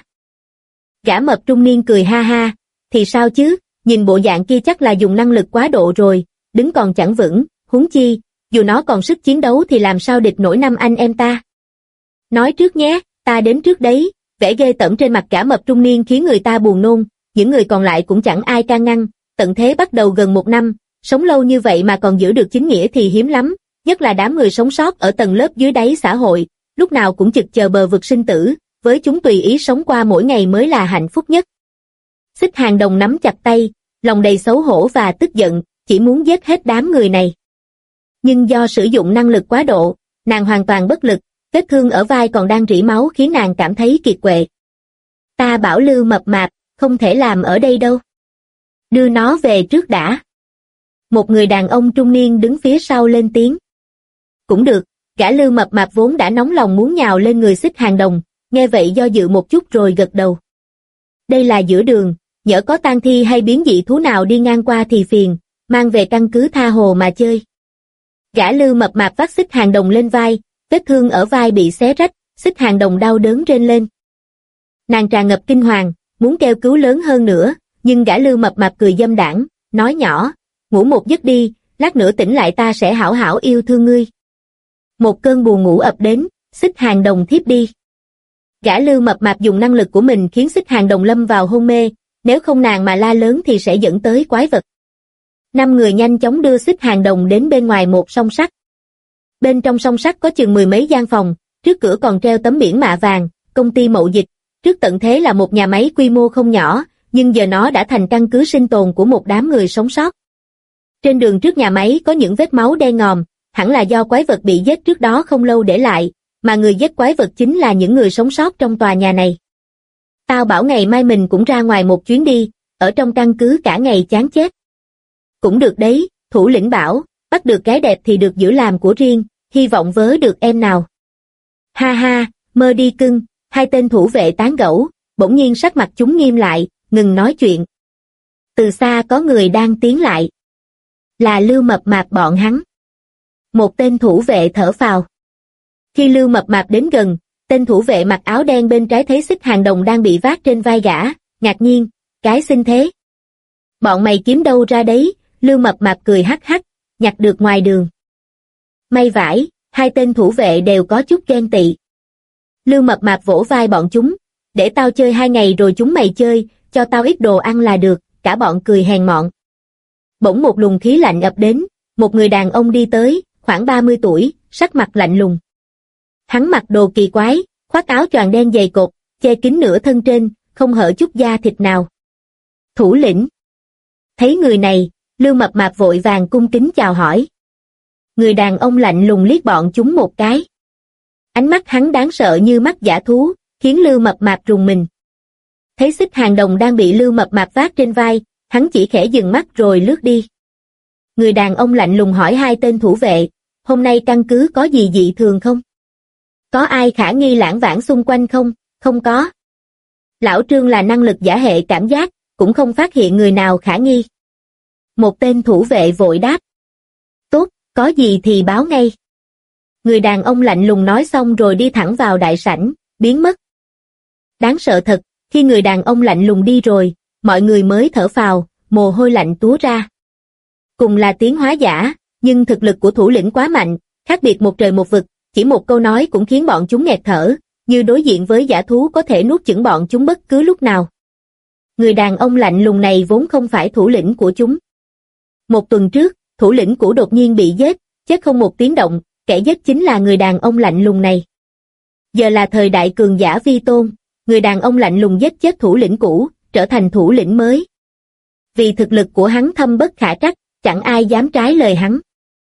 Gã mập trung niên cười ha ha, thì sao chứ, nhìn bộ dạng kia chắc là dùng năng lực quá độ rồi, đứng còn chẳng vững, huống chi, dù nó còn sức chiến đấu thì làm sao địch nổi 5 anh em ta. Nói trước nhé, ta đến trước đấy, vẻ ghê tởm trên mặt gã mập trung niên khiến người ta buồn nôn, những người còn lại cũng chẳng ai can ngăn, tận thế bắt đầu gần 1 năm, sống lâu như vậy mà còn giữ được chính nghĩa thì hiếm lắm, nhất là đám người sống sót ở tầng lớp dưới đáy xã hội, lúc nào cũng trực chờ bờ vực sinh tử, với chúng tùy ý sống qua mỗi ngày mới là hạnh phúc nhất. Xích Hàng Đồng nắm chặt tay, lòng đầy xấu hổ và tức giận, chỉ muốn giết hết đám người này. Nhưng do sử dụng năng lực quá độ, nàng hoàn toàn bất lực, vết thương ở vai còn đang rỉ máu khiến nàng cảm thấy kiệt quệ. Ta bảo Lưu mập mạp, không thể làm ở đây đâu. Đưa nó về trước đã. Một người đàn ông trung niên đứng phía sau lên tiếng. Cũng được, Gã Lư Mập Mạp vốn đã nóng lòng muốn nhào lên người Xích Hàng Đồng, nghe vậy do dự một chút rồi gật đầu. Đây là giữa đường, nhỡ có tang thi hay biến dị thú nào đi ngang qua thì phiền, mang về căn cứ tha hồ mà chơi. Gã Lư Mập Mạp vác Xích Hàng Đồng lên vai, vết thương ở vai bị xé rách, Xích Hàng Đồng đau đớn rên lên. Nàng tràn ngập kinh hoàng, muốn kêu cứu lớn hơn nữa, nhưng gã Lư Mập Mạp cười dâm đãng, nói nhỏ, ngủ một giấc đi, lát nữa tỉnh lại ta sẽ hảo hảo yêu thương ngươi. Một cơn buồn ngủ ập đến, Xích Hàng Đồng thiếp đi. Gã Lư Mập Mạp dùng năng lực của mình khiến Xích Hàng Đồng lâm vào hôn mê, nếu không nàng mà la lớn thì sẽ dẫn tới quái vật. 5 người nhanh chóng đưa Xích Hàng Đồng đến bên ngoài một song sắt. Bên trong song sắt có chừng 10 mấy gian phòng, trước cửa còn treo tấm biển mạ vàng, công ty mậu dịch, trước tận thế là một nhà máy quy mô không nhỏ, nhưng giờ nó đã thành căn cứ sinh tồn của một đám người sống sót. Trên đường trước nhà máy có những vết máu đen ngòm, hẳn là do quái vật bị giết trước đó không lâu để lại, mà người giết quái vật chính là những người sống sót trong tòa nhà này. Tao bảo ngày mai mình cũng ra ngoài một chuyến đi, ở trong căn cứ cả ngày chán chết. Cũng được đấy, thủ lĩnh bảo, bắt được gái đẹp thì được giữ làm của riêng, hy vọng vớ được em nào. Ha ha, mơ đi cưng, hai tên thủ vệ tán gẫu, bỗng nhiên sắc mặt chúng nghiêm lại, ngừng nói chuyện. Từ xa có người đang tiến lại. Là Lư Mập Mạp bọn hắn. Một tên thủ vệ thở phào. Khi Lư Mập Mạp đến gần, tên thủ vệ mặc áo đen bên trái thấy Xích Hàng Đồng đang bị vác trên vai gã, ngạc nhiên, cái xinh thế. Bọn mày kiếm đâu ra đấy, Lư Mập Mạp cười hắc hắc, nhặt được ngoài đường. May vải, hai tên thủ vệ đều có chút ghen tị. Lư Mập Mạp vỗ vai bọn chúng, để tao chơi 2 ngày rồi chúng mày chơi, cho tao ít đồ ăn là được, cả bọn cười hèn mọn. Bỗng một luồng khí lạnh ập đến, một người đàn ông đi tới, khoảng 30 tuổi, sắc mặt lạnh lùng. Hắn mặc đồ kỳ quái, khoác áo choàng đen dày cộp, che kín nửa thân trên, không hở chút da thịt nào. Thủ lĩnh. Thấy người này, Lư Mập Mạp vội vàng cung kính chào hỏi. Người đàn ông lạnh lùng liếc bọn chúng một cái. Ánh mắt hắn đáng sợ như mắt dã thú, khiến Lư Mập Mạp rùng mình. Thấy Xích Hàng Đồng đang bị Lư Mập Mạp vác trên vai, hắn chỉ khẽ dừng mắt rồi lướt đi. Người đàn ông lạnh lùng hỏi hai tên thủ vệ, hôm nay căn cứ có gì dị thường không? Có ai khả nghi lãng vãng xung quanh không? Không có. Lão Trương là năng lực giả hệ cảm giác, cũng không phát hiện người nào khả nghi. Một tên thủ vệ vội đáp. Tốt, có gì thì báo ngay. Người đàn ông lạnh lùng nói xong rồi đi thẳng vào đại sảnh, biến mất. Đáng sợ thật, khi người đàn ông lạnh lùng đi rồi, mọi người mới thở phào, mồ hôi lạnh túa ra. Cùng là tiến hóa giả, nhưng thực lực của thủ lĩnh quá mạnh, khác biệt một trời một vực, chỉ một câu nói cũng khiến bọn chúng nghẹt thở, như đối diện với dã thú có thể nuốt chửng bọn chúng bất cứ lúc nào. Người đàn ông lạnh lùng này vốn không phải thủ lĩnh của chúng. Một tuần trước, thủ lĩnh của đột nhiên bị giết, chết không một tiếng động, kẻ giết chính là người đàn ông lạnh lùng này. Giờ là thời đại cường giả vi tôn, người đàn ông lạnh lùng giết chết thủ lĩnh cũ, trở thành thủ lĩnh mới. Vì thực lực của hắn thâm bất khả trắc, chẳng ai dám trái lời hắn.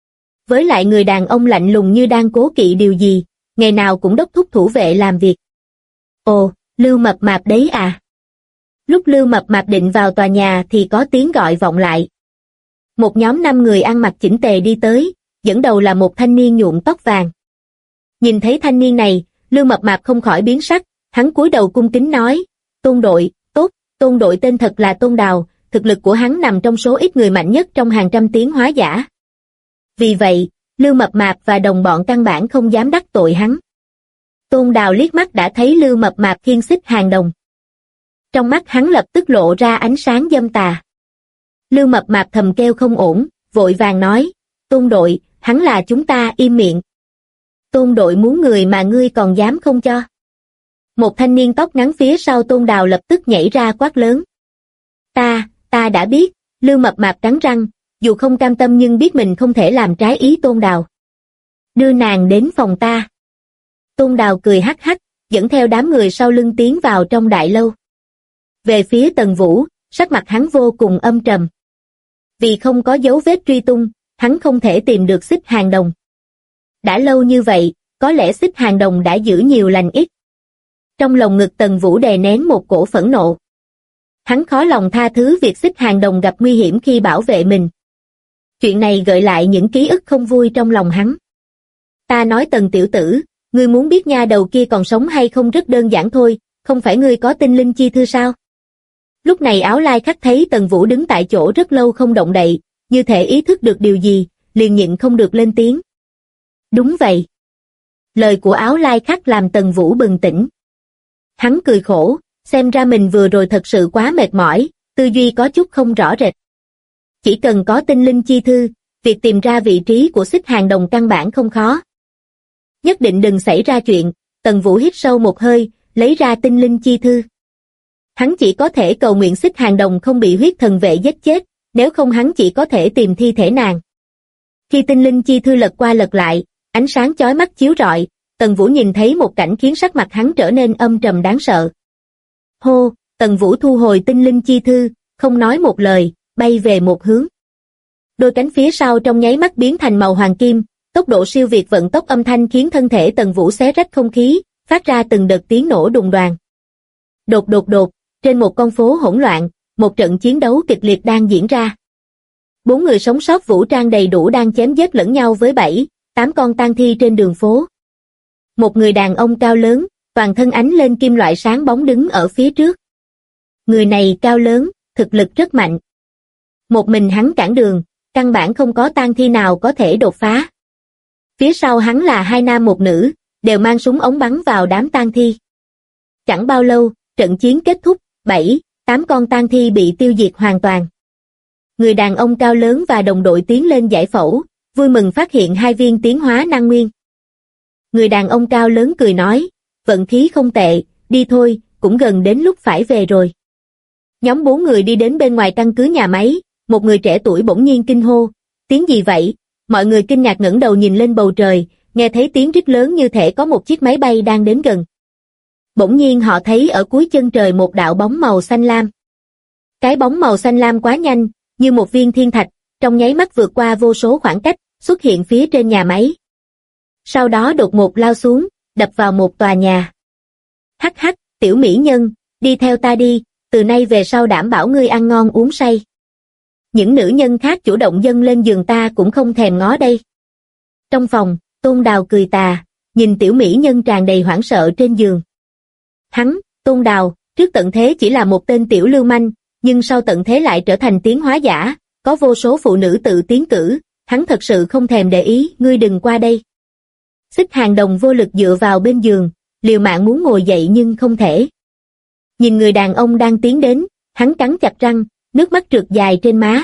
Với lại người đàn ông lạnh lùng như đang cố kỵ điều gì, ngày nào cũng đốc thúc thủ vệ làm việc. Ồ, Lư Mập Mạp đấy à? Lúc Lư Mập Mạp định vào tòa nhà thì có tiếng gọi vọng lại. Một nhóm 5 người ăn mặc chỉnh tề đi tới, dẫn đầu là một thanh niên nhuộm tóc vàng. Nhìn thấy thanh niên này, Lư Mập Mạp không khỏi biến sắc, hắn cúi đầu cung kính nói, Tôn đội, tốt, Tôn đội tên thật là Tôn Đào, thực lực của hắn nằm trong số ít người mạnh nhất trong hàng trăm tiến hóa giả. Vì vậy, Lư Mập Mạp và đồng bọn căn bản không dám đắc tội hắn. Tôn Đào liếc mắt đã thấy Lư Mập Mạp khiêng Xích Hàng Đồng. Trong mắt hắn lập tức lộ ra ánh sáng dâm tà. Lư Mập Mạp thầm kêu không ổn, vội vàng nói, Tôn đội, hắn là chúng ta, im miệng. Tôn đội muốn người mà ngươi còn dám không cho. Một thanh niên tóc ngắn phía sau Tôn Đào lập tức nhảy ra quát lớn. Ta đã biết, Lư Mập Mạp cắn răng, dù không cam tâm nhưng biết mình không thể làm trái ý Tôn Đào. Đưa nàng đến phòng ta. Tôn Đào cười hắc hắc, dẫn theo đám người sau lưng tiến vào trong đại lâu. Về phía Tần Vũ, sắc mặt hắn vô cùng âm trầm. Vì không có dấu vết truy tung, hắn không thể tìm được Xích Hàng Đồng. Đã lâu như vậy, có lẽ Xích Hàng Đồng đã giữ nhiều lành ít. Trong lồng ngực Tần Vũ đè nén một cổ phẫn nộ. Hắn khó lòng tha thứ việc Xích Hàng Đồng gặp nguy hiểm khi bảo vệ mình. Chuyện này gợi lại những ký ức không vui trong lòng hắn. Ta nói Tần tiểu tử, ngươi muốn biết nha đầu kia còn sống hay không rất đơn giản thôi, không phải ngươi có tinh linh chi thư sao? Lúc này Áo Lai Khắc thấy Tần Vũ đứng tại chỗ rất lâu không động đậy, như thể ý thức được điều gì, liền nhịn không được lên tiếng. Đúng vậy. Lời của Áo Lai Khắc làm Tần Vũ bừng tỉnh. Hắn cười khổ, xem ra mình vừa rồi thật sự quá mệt mỏi, tư duy có chút không rõ rệt. Chỉ cần có tinh linh chi thư, việc tìm ra vị trí của Xích Hàng Đồng căn bản không khó. Nhất định đừng xảy ra chuyện, Tần Vũ hít sâu một hơi, lấy ra tinh linh chi thư. Hắn chỉ có thể cầu nguyện Xích Hàng Đồng không bị huyết thần vệ giết chết, nếu không hắn chỉ có thể tìm thi thể nàng. Khi tinh linh chi thư lật qua lật lại, ánh sáng chói mắt chiếu rọi, Tần Vũ nhìn thấy một cảnh khiến sắc mặt hắn trở nên âm trầm đáng sợ. Hô, Tần Vũ thu hồi tinh linh chi thư, không nói một lời, bay về một hướng. Đôi cánh phía sau trong nháy mắt biến thành màu hoàng kim, tốc độ siêu việt vận tốc âm thanh khiến thân thể Tần Vũ xé rách không khí, phát ra từng đợt tiếng nổ đùng đoàng. Đột đột đột, trên một con phố hỗn loạn, một trận chiến đấu kịch liệt đang diễn ra. 4 người sống sót vũ trang đầy đủ đang chém giết lẫn nhau với 7, 8 con tang thi trên đường phố. Một người đàn ông cao lớn, toàn thân ánh lên kim loại sáng bóng đứng ở phía trước. Người này cao lớn, thực lực rất mạnh. Một mình hắn cản đường, căn bản không có tang thi nào có thể đột phá. Phía sau hắn là 2 nam 1 nữ, đều mang súng ống bắn vào đám tang thi. Chẳng bao lâu, trận chiến kết thúc, 7, 8 con tang thi bị tiêu diệt hoàn toàn. Người đàn ông cao lớn và đồng đội tiến lên giải phẫu, vui mừng phát hiện 2 viên tiến hóa năng nguyên. Người đàn ông cao lớn cười nói, vận khí không tệ, đi thôi, cũng gần đến lúc phải về rồi. Nhóm 4 người đi đến bên ngoài căn cứ nhà máy, một người trẻ tuổi bỗng nhiên kinh hô, tiếng gì vậy? Mọi người kinh ngạc ngẩng đầu nhìn lên bầu trời, nghe thấy tiếng rít lớn như thể có một chiếc máy bay đang đến gần. Bỗng nhiên họ thấy ở cuối chân trời một đạo bóng màu xanh lam. Cái bóng màu xanh lam quá nhanh, như một viên thiên thạch, trong nháy mắt vượt qua vô số khoảng cách, xuất hiện phía trên nhà máy. Sau đó đột ngột lao xuống, đập vào một tòa nhà. Hắc hắc, tiểu mỹ nhân, đi theo ta đi, từ nay về sau đảm bảo ngươi ăn ngon uống say. Những nữ nhân khác chủ động dâng lên giường ta cũng không thèm ngó đây. Trong phòng, Tôn Đào cười tà, nhìn tiểu mỹ nhân tràn đầy hoảng sợ trên giường. Hắn, Tôn Đào, trước tận thế chỉ là một tên tiểu lưu manh, nhưng sau tận thế lại trở thành tiến hóa giả, có vô số phụ nữ tự tiến cử, hắn thật sự không thèm để ý, ngươi đừng qua đây. Xích Hàng Đồng vô lực dựa vào bên giường, liều mạng muốn ngồi dậy nhưng không thể. Nhìn người đàn ông đang tiến đến, hắn cắn chặt răng, nước mắt trượt dài trên má.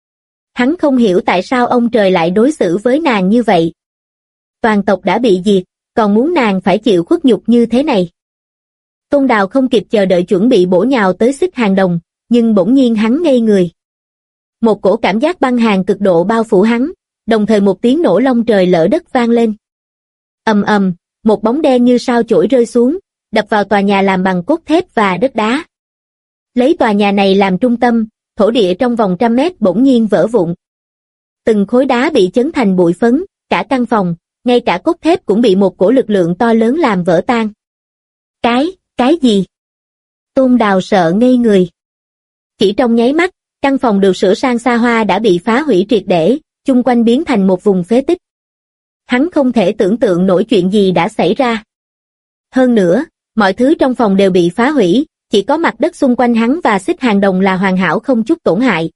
Hắn không hiểu tại sao ông trời lại đối xử với nàng như vậy. Toàn tộc đã bị diệt, còn muốn nàng phải chịu khuất nhục như thế này. Tôn Đào không kịp chờ đợi chuẩn bị bổ nhào tới Xích Hàng Đồng, nhưng bỗng nhiên hắn ngây người. Một cổ cảm giác băng hàn cực độ bao phủ hắn, đồng thời một tiếng nổ long trời lở đất vang lên. Ầm ầm, một bóng đen như sao chổi rơi xuống, đập vào tòa nhà làm bằng cốt thép và đất đá. Lấy tòa nhà này làm trung tâm, thổ địa trong vòng 100 mét bỗng nhiên vỡ vụn. Từng khối đá bị chấn thành bụi phấn, cả căn phòng, ngay cả cốt thép cũng bị một cổ lực lượng to lớn làm vỡ tan. Cái gì? Tôn Đào sợ ngây người. Chỉ trong nháy mắt, căn phòng được sửa sang xa hoa đã bị phá hủy triệt để, chung quanh biến thành một vùng phế tích. Hắn không thể tưởng tượng nổi chuyện gì đã xảy ra. Hơn nữa, mọi thứ trong phòng đều bị phá hủy, chỉ có mặt đất xung quanh hắn và Xích Hàng Đồng là hoàn hảo không chút tổn hại.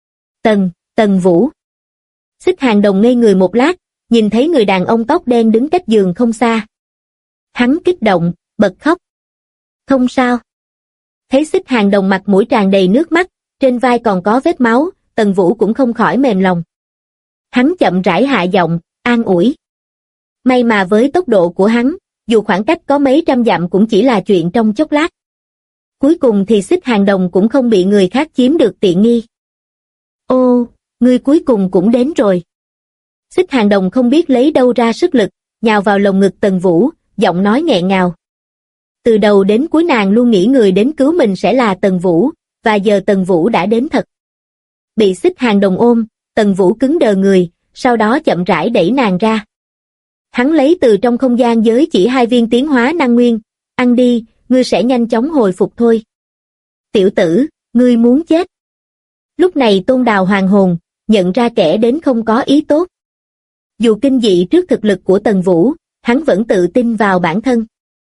Tần Vũ. Xích Hàng Đồng ngây người một lát, nhìn thấy người đàn ông tóc đen đứng cách giường không xa. Hắn kích động, bật khóc. Không sao. Thấy Xích Hàng Đồng mặt mũi tràn đầy nước mắt, trên vai còn có vết máu, Tần Vũ cũng không khỏi mềm lòng. Hắn chậm rãi hạ giọng, an ủi. May mà với tốc độ của hắn, dù khoảng cách có mấy trăm dặm cũng chỉ là chuyện trong chốc lát. Cuối cùng thì Xích Hàng Đồng cũng không bị người khác chiếm được tiện nghi. Ô, ngươi cuối cùng cũng đến rồi. Xích Hàng Đồng không biết lấy đâu ra sức lực, nhào vào lồng ngực Tần Vũ, giọng nói nghẹn ngào. Từ đầu đến cuối nàng luôn nghĩ người đến cứu mình sẽ là Tần Vũ, và giờ Tần Vũ đã đến thật. Bị Xích Hàng Đồng ôm, Tần Vũ cứng đờ người, sau đó chậm rãi đẩy nàng ra. Hắn lấy từ trong không gian giới chỉ 2 viên tiến hóa năng nguyên, ăn đi, ngươi sẽ nhanh chóng hồi phục thôi. Tiểu tử, ngươi muốn chết. Lúc này Tôn Đào hoàn hồn, nhận ra kẻ đến không có ý tốt. Dù kinh dị trước thực lực của Tần Vũ, hắn vẫn tự tin vào bản thân.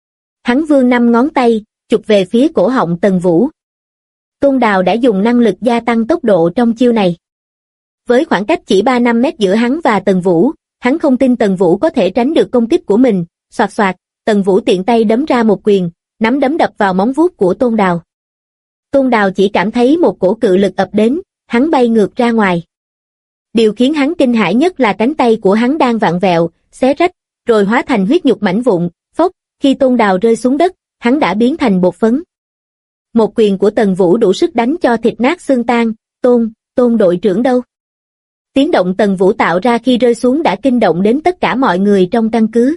Hắn vươn 5 ngón tay, chụp về phía cổ họng Tần Vũ. Tôn Đào đã dùng năng lực gia tăng tốc độ trong chiêu này. Với khoảng cách chỉ 3-5 mét giữa hắn và Tần Vũ, hắn không tin Tần Vũ có thể tránh được công kích của mình. Soạt soạt, Tần Vũ tiện tay đấm ra một quyền, nắm đấm đập vào móng vuốt của Tôn Đào. Tôn Đào chỉ cảm thấy một cổ cự lực ập đến, hắn bay ngược ra ngoài. Điều khiến hắn kinh hãi nhất là cánh tay của hắn đang vặn vẹo, xé rách, rồi hóa thành huyết nhục mảnh vụn, phốc, khi Tôn Đào rơi xuống đất, hắn đã biến thành bột phấn. Một quyền của Tần Vũ đủ sức đánh cho thịt nát xương tan. Tôn đội trưởng đâu? Tiếng động Tần Vũ tạo ra khi rơi xuống đã kinh động đến tất cả mọi người trong căn cứ.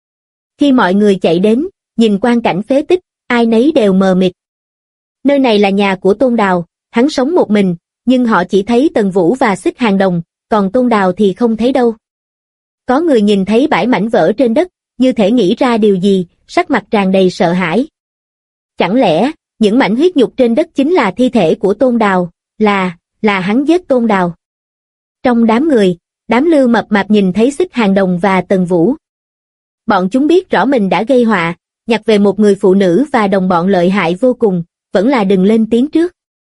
Khi mọi người chạy đến, nhìn quang cảnh phế tích, ai nấy đều mờ mịt. Nơi này là nhà của Tôn Đào, hắn sống một mình, nhưng họ chỉ thấy Tần Vũ và Xích Hàng Đồng, còn Tôn Đào thì không thấy đâu. Có người nhìn thấy bãi mảnh vỡ trên đất, như thể nghĩ ra điều gì, sắc mặt tràn đầy sợ hãi. Chẳng lẽ, những mảnh huyết nhục trên đất chính là thi thể của Tôn Đào, là hắn giết Tôn Đào. Trong đám người, đám Lư Mập Mạp nhìn thấy Xích Hàng Đồng và Tần Vũ. Bọn chúng biết rõ mình đã gây họa, nhặt về một người phụ nữ và đồng bọn lợi hại vô cùng, vẫn là đừng lên tiếng trước.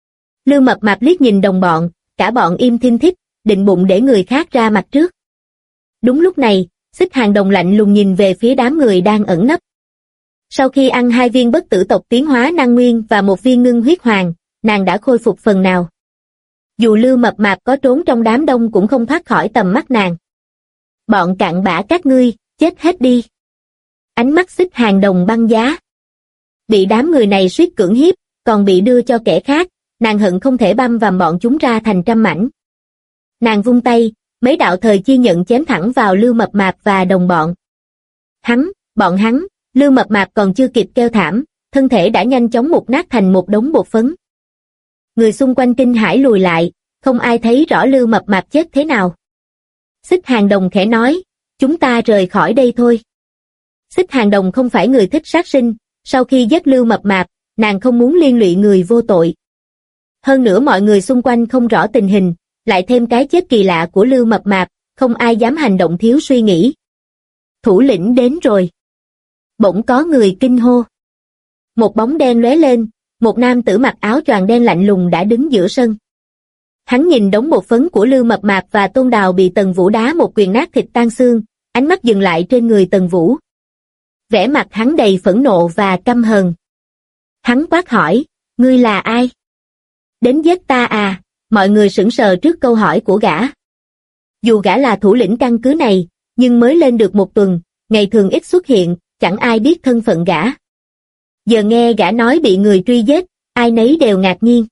Lư Mập Mạp liếc nhìn đồng bọn, cả bọn im thinh thích, định bụng để người khác ra mặt trước. Đúng lúc này, Xích Hàng Đồng lạnh lùng nhìn về phía đám người đang ẩn nấp. Sau khi ăn 2 viên bất tử tộc tiến hóa năng nguyên và 1 viên ngưng huyết hoàng, nàng đã khôi phục phần nào. Dù Lư Mập Mạp có trốn trong đám đông cũng không thoát khỏi tầm mắt nàng. Bọn cặn bã các ngươi, chết hết đi. Ánh mắt Xích Hàng Đồng băng giá. Bị đám người này suýt cưỡng hiếp, còn bị đưa cho kẻ khác, nàng hận không thể băm vằm bọn chúng ra thành trăm mảnh. Nàng vung tay, mấy đạo thời chi nhận chém thẳng vào Lư Mập Mạp và đồng bọn. Bọn hắn, Lư Mập Mạp còn chưa kịp kêu thảm, thân thể đã nhanh chóng mục nát thành một đống bột phấn. Người xung quanh kinh hãi lùi lại, không ai thấy rõ Lư Mập Mạp chết thế nào. Xích Hàng Đồng khẽ nói, chúng ta rời khỏi đây thôi. Xích Hàng Đồng không phải người thích sát sinh, sau khi giết Lư Mập Mạp, nàng không muốn liên lụy người vô tội. Hơn nữa mọi người xung quanh không rõ tình hình, lại thêm cái chết kỳ lạ của Lư Mập Mạp, không ai dám hành động thiếu suy nghĩ. Thủ lĩnh đến rồi. Bỗng có người kinh hô. Một bóng đen lóe lên, một nam tử mặc áo choàng đen lạnh lùng đã đứng giữa sân. Hắn nhìn đống bột phấn của Lư Mập Mạp và Tôn Đào bị Tần Vũ đá một quyền nát thịt tan xương, ánh mắt dừng lại trên người Tần Vũ. Vẻ mặt hắn đầy phẫn nộ và căm hờn. Hắn quát hỏi, ngươi là ai? Đến giết ta à? Mọi người sững sờ trước câu hỏi của gã. Dù gã là thủ lĩnh căn cứ này, nhưng mới lên được 1 tuần, ngày thường ít xuất hiện, chẳng ai biết thân phận gã. Giờ nghe gã nói bị người truy giết, ai nấy đều ngạc nhiên.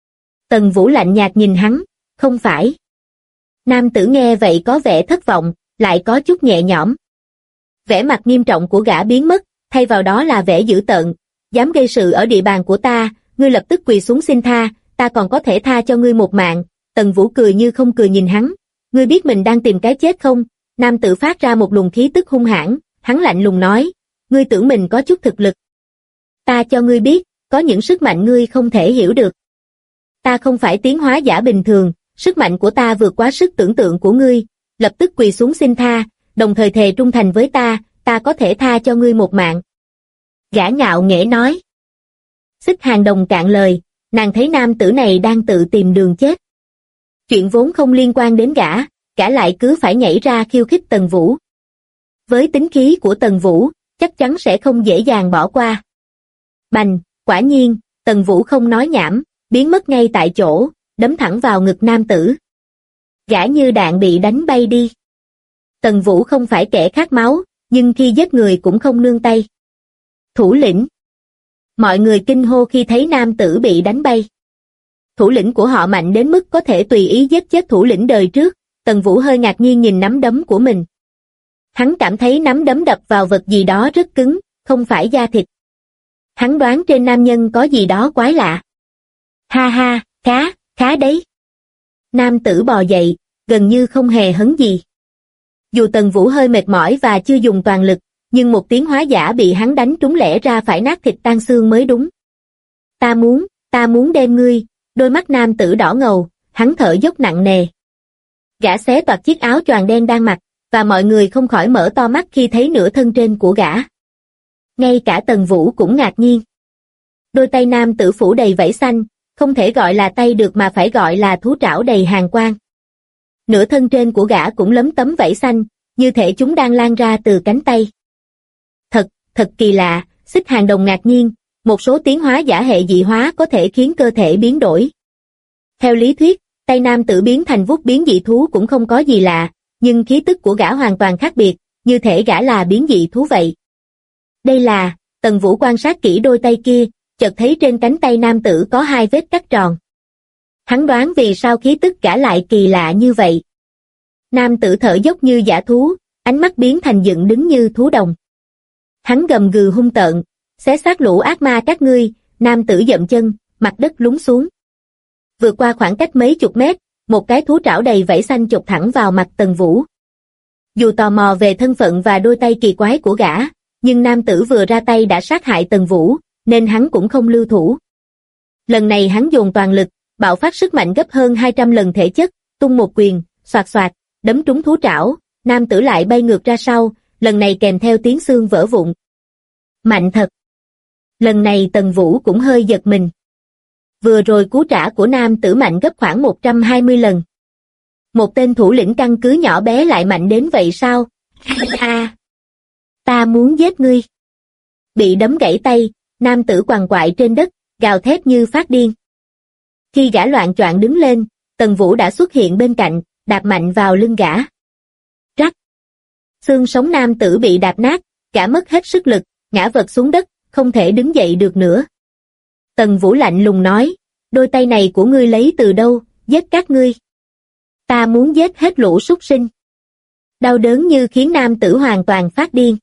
Tần Vũ lạnh nhạt nhìn hắn, không phải. Nam tử nghe vậy có vẻ thất vọng, lại có chút nhẹ nhõm. Vẻ mặt nghiêm trọng của gã biến mất, thay vào đó là vẻ dữ tợn. Dám gây sự ở địa bàn của ta, ngươi lập tức quỳ xuống xin tha, ta còn có thể tha cho ngươi một mạng. Tần Vũ cười như không cười nhìn hắn, ngươi biết mình đang tìm cái chết không? Nam tử phát ra một luồng khí tức hung hãn, hắn lạnh lùng nói, ngươi tưởng mình có chút thực lực. Ta cho ngươi biết, có những sức mạnh ngươi không thể hiểu được. Ta không phải tiến hóa giả bình thường, sức mạnh của ta vượt quá sức tưởng tượng của ngươi, lập tức quỳ xuống xin tha, đồng thời thề trung thành với ta có thể tha cho ngươi một mạng. Gã ngạo nghễ nói. Xích Hàng Đồng cạn lời, nàng thấy nam tử này đang tự tìm đường chết. Chuyện vốn không liên quan đến gã lại cứ phải nhảy ra khiêu khích Tần Vũ. Với tính khí của Tần Vũ, chắc chắn sẽ không dễ dàng bỏ qua. Bành, quả nhiên, Tần Vũ không nói nhảm, biến mất ngay tại chỗ, đấm thẳng vào ngực nam tử. Gã như đạn bị đánh bay đi. Tần Vũ không phải kẻ khát máu, nhưng khi giết người cũng không nương tay. Thủ lĩnh. Mọi người kinh hô khi thấy nam tử bị đánh bay. Thủ lĩnh của họ mạnh đến mức có thể tùy ý giết chết thủ lĩnh đời trước. Tần Vũ hơi ngạc nhiên nhìn nắm đấm của mình. Hắn cảm thấy nắm đấm đập vào vật gì đó rất cứng, không phải da thịt. Hắn đoán trên nam nhân có gì đó quái lạ. Ha ha, khá đấy. Nam tử bò dậy, gần như không hề hấn gì. Dù Tần Vũ hơi mệt mỏi và chưa dùng toàn lực, nhưng một tiến hóa giả bị hắn đánh trúng lẽ ra phải nát thịt tan xương mới đúng. Ta muốn đem ngươi. Đôi mắt nam tử đỏ ngầu, hắn thở dốc nặng nề. Gã xé toạc chiếc áo choàng đen đang mặc, và mọi người không khỏi mở to mắt khi thấy nửa thân trên của gã. Ngay cả Tần Vũ cũng ngạc nhiên. Đôi tay nam tử phủ đầy vảy xanh, không thể gọi là tay được mà phải gọi là thú trảo đầy hàn quang. Nửa thân trên của gã cũng lấm tấm vảy xanh, như thể chúng đang lan ra từ cánh tay. Thật kỳ lạ, Xích Hàng Đồng ngạc nhiên, một số tiến hóa giả hệ dị hóa có thể khiến cơ thể biến đổi. Theo lý thuyết, tay nam tử biến thành vuốt biến dị thú cũng không có gì lạ, nhưng khí tức của gã hoàn toàn khác biệt, như thể gã là biến dị thú vậy. Đây là, Tần Vũ quan sát kỹ đôi tay kia, chợt thấy trên cánh tay nam tử có 2 vết cắt tròn. Hắn đoán vì sao khí tức gã lại kỳ lạ như vậy. Nam tử thở dốc như dã thú, ánh mắt biến thành dựng đứng như thú đồng. Hắn gầm gừ hung tợn, xé xác lũ ác ma các ngươi. Nam tử dậm chân, mặt đất lún xuống. Vượt qua khoảng cách mấy chục mét, một cái thú trảo đầy vảy xanh chộp thẳng vào mặt Tần Vũ. Dù tò mò về thân phận và đôi tay kỳ quái của gã, nhưng nam tử vừa ra tay đã sát hại Tần Vũ, nên hắn cũng không lưu thủ. Lần này hắn dồn toàn lực, bạo phát sức mạnh gấp hơn 200 lần thể chất, tung một quyền, xoạt xoạt, đấm trúng thú trảo, nam tử lại bay ngược ra sau, lần này kèm theo tiếng xương vỡ vụn. Mạnh thật! Lần này Tần Vũ cũng hơi giật mình. Vừa rồi cú trả của nam tử mạnh gấp khoảng 120 lần. Một tên thủ lĩnh căn cứ nhỏ bé lại mạnh đến vậy sao? Ta muốn giết ngươi. Bị đấm gãy tay, nam tử quằn quại trên đất, gào thét như phát điên. Khi gã loạng choạng đứng lên, Tần Vũ đã xuất hiện bên cạnh, đạp mạnh vào lưng gã. Rắc! Xương sống nam tử bị đạp nát, gã mất hết sức lực, ngã vật xuống đất, không thể đứng dậy được nữa. Tần Vũ lạnh lùng nói, đôi tay này của ngươi lấy từ đâu, giết các ngươi. Ta muốn giết hết lũ súc sinh. Đau đớn như khiến nam tử hoàn toàn phát điên.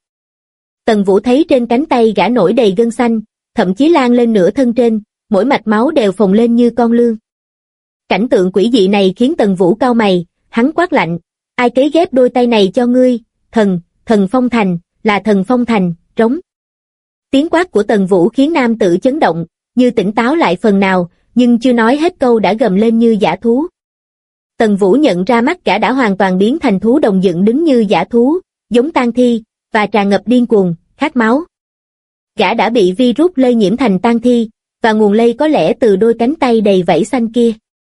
Tần Vũ thấy trên cánh tay gã nổi đầy gân xanh, thậm chí lan lên nửa thân trên, mỗi mạch máu đều phồng lên như con lươn. Cảnh tượng quỷ dị này khiến Tần Vũ cau mày, hắn quát lạnh, ai cấy ghép đôi tay này cho ngươi? Thần Phong Thành, là Thần Phong Thành, trống. Tiếng quát của Tần Vũ khiến nam tử chấn động, như tỉnh táo lại phần nào, nhưng chưa nói hết câu đã gầm lên như dã thú. Tần Vũ nhận ra mắt gã đã hoàn toàn biến thành thú đồng dựng đứng như dã thú, giống tang thi, và tràn ngập điên cuồng, khát máu. Gã đã bị virus lây nhiễm thành tang thi, và nguồn lây có lẽ từ đôi cánh tay đầy vảy xanh kia.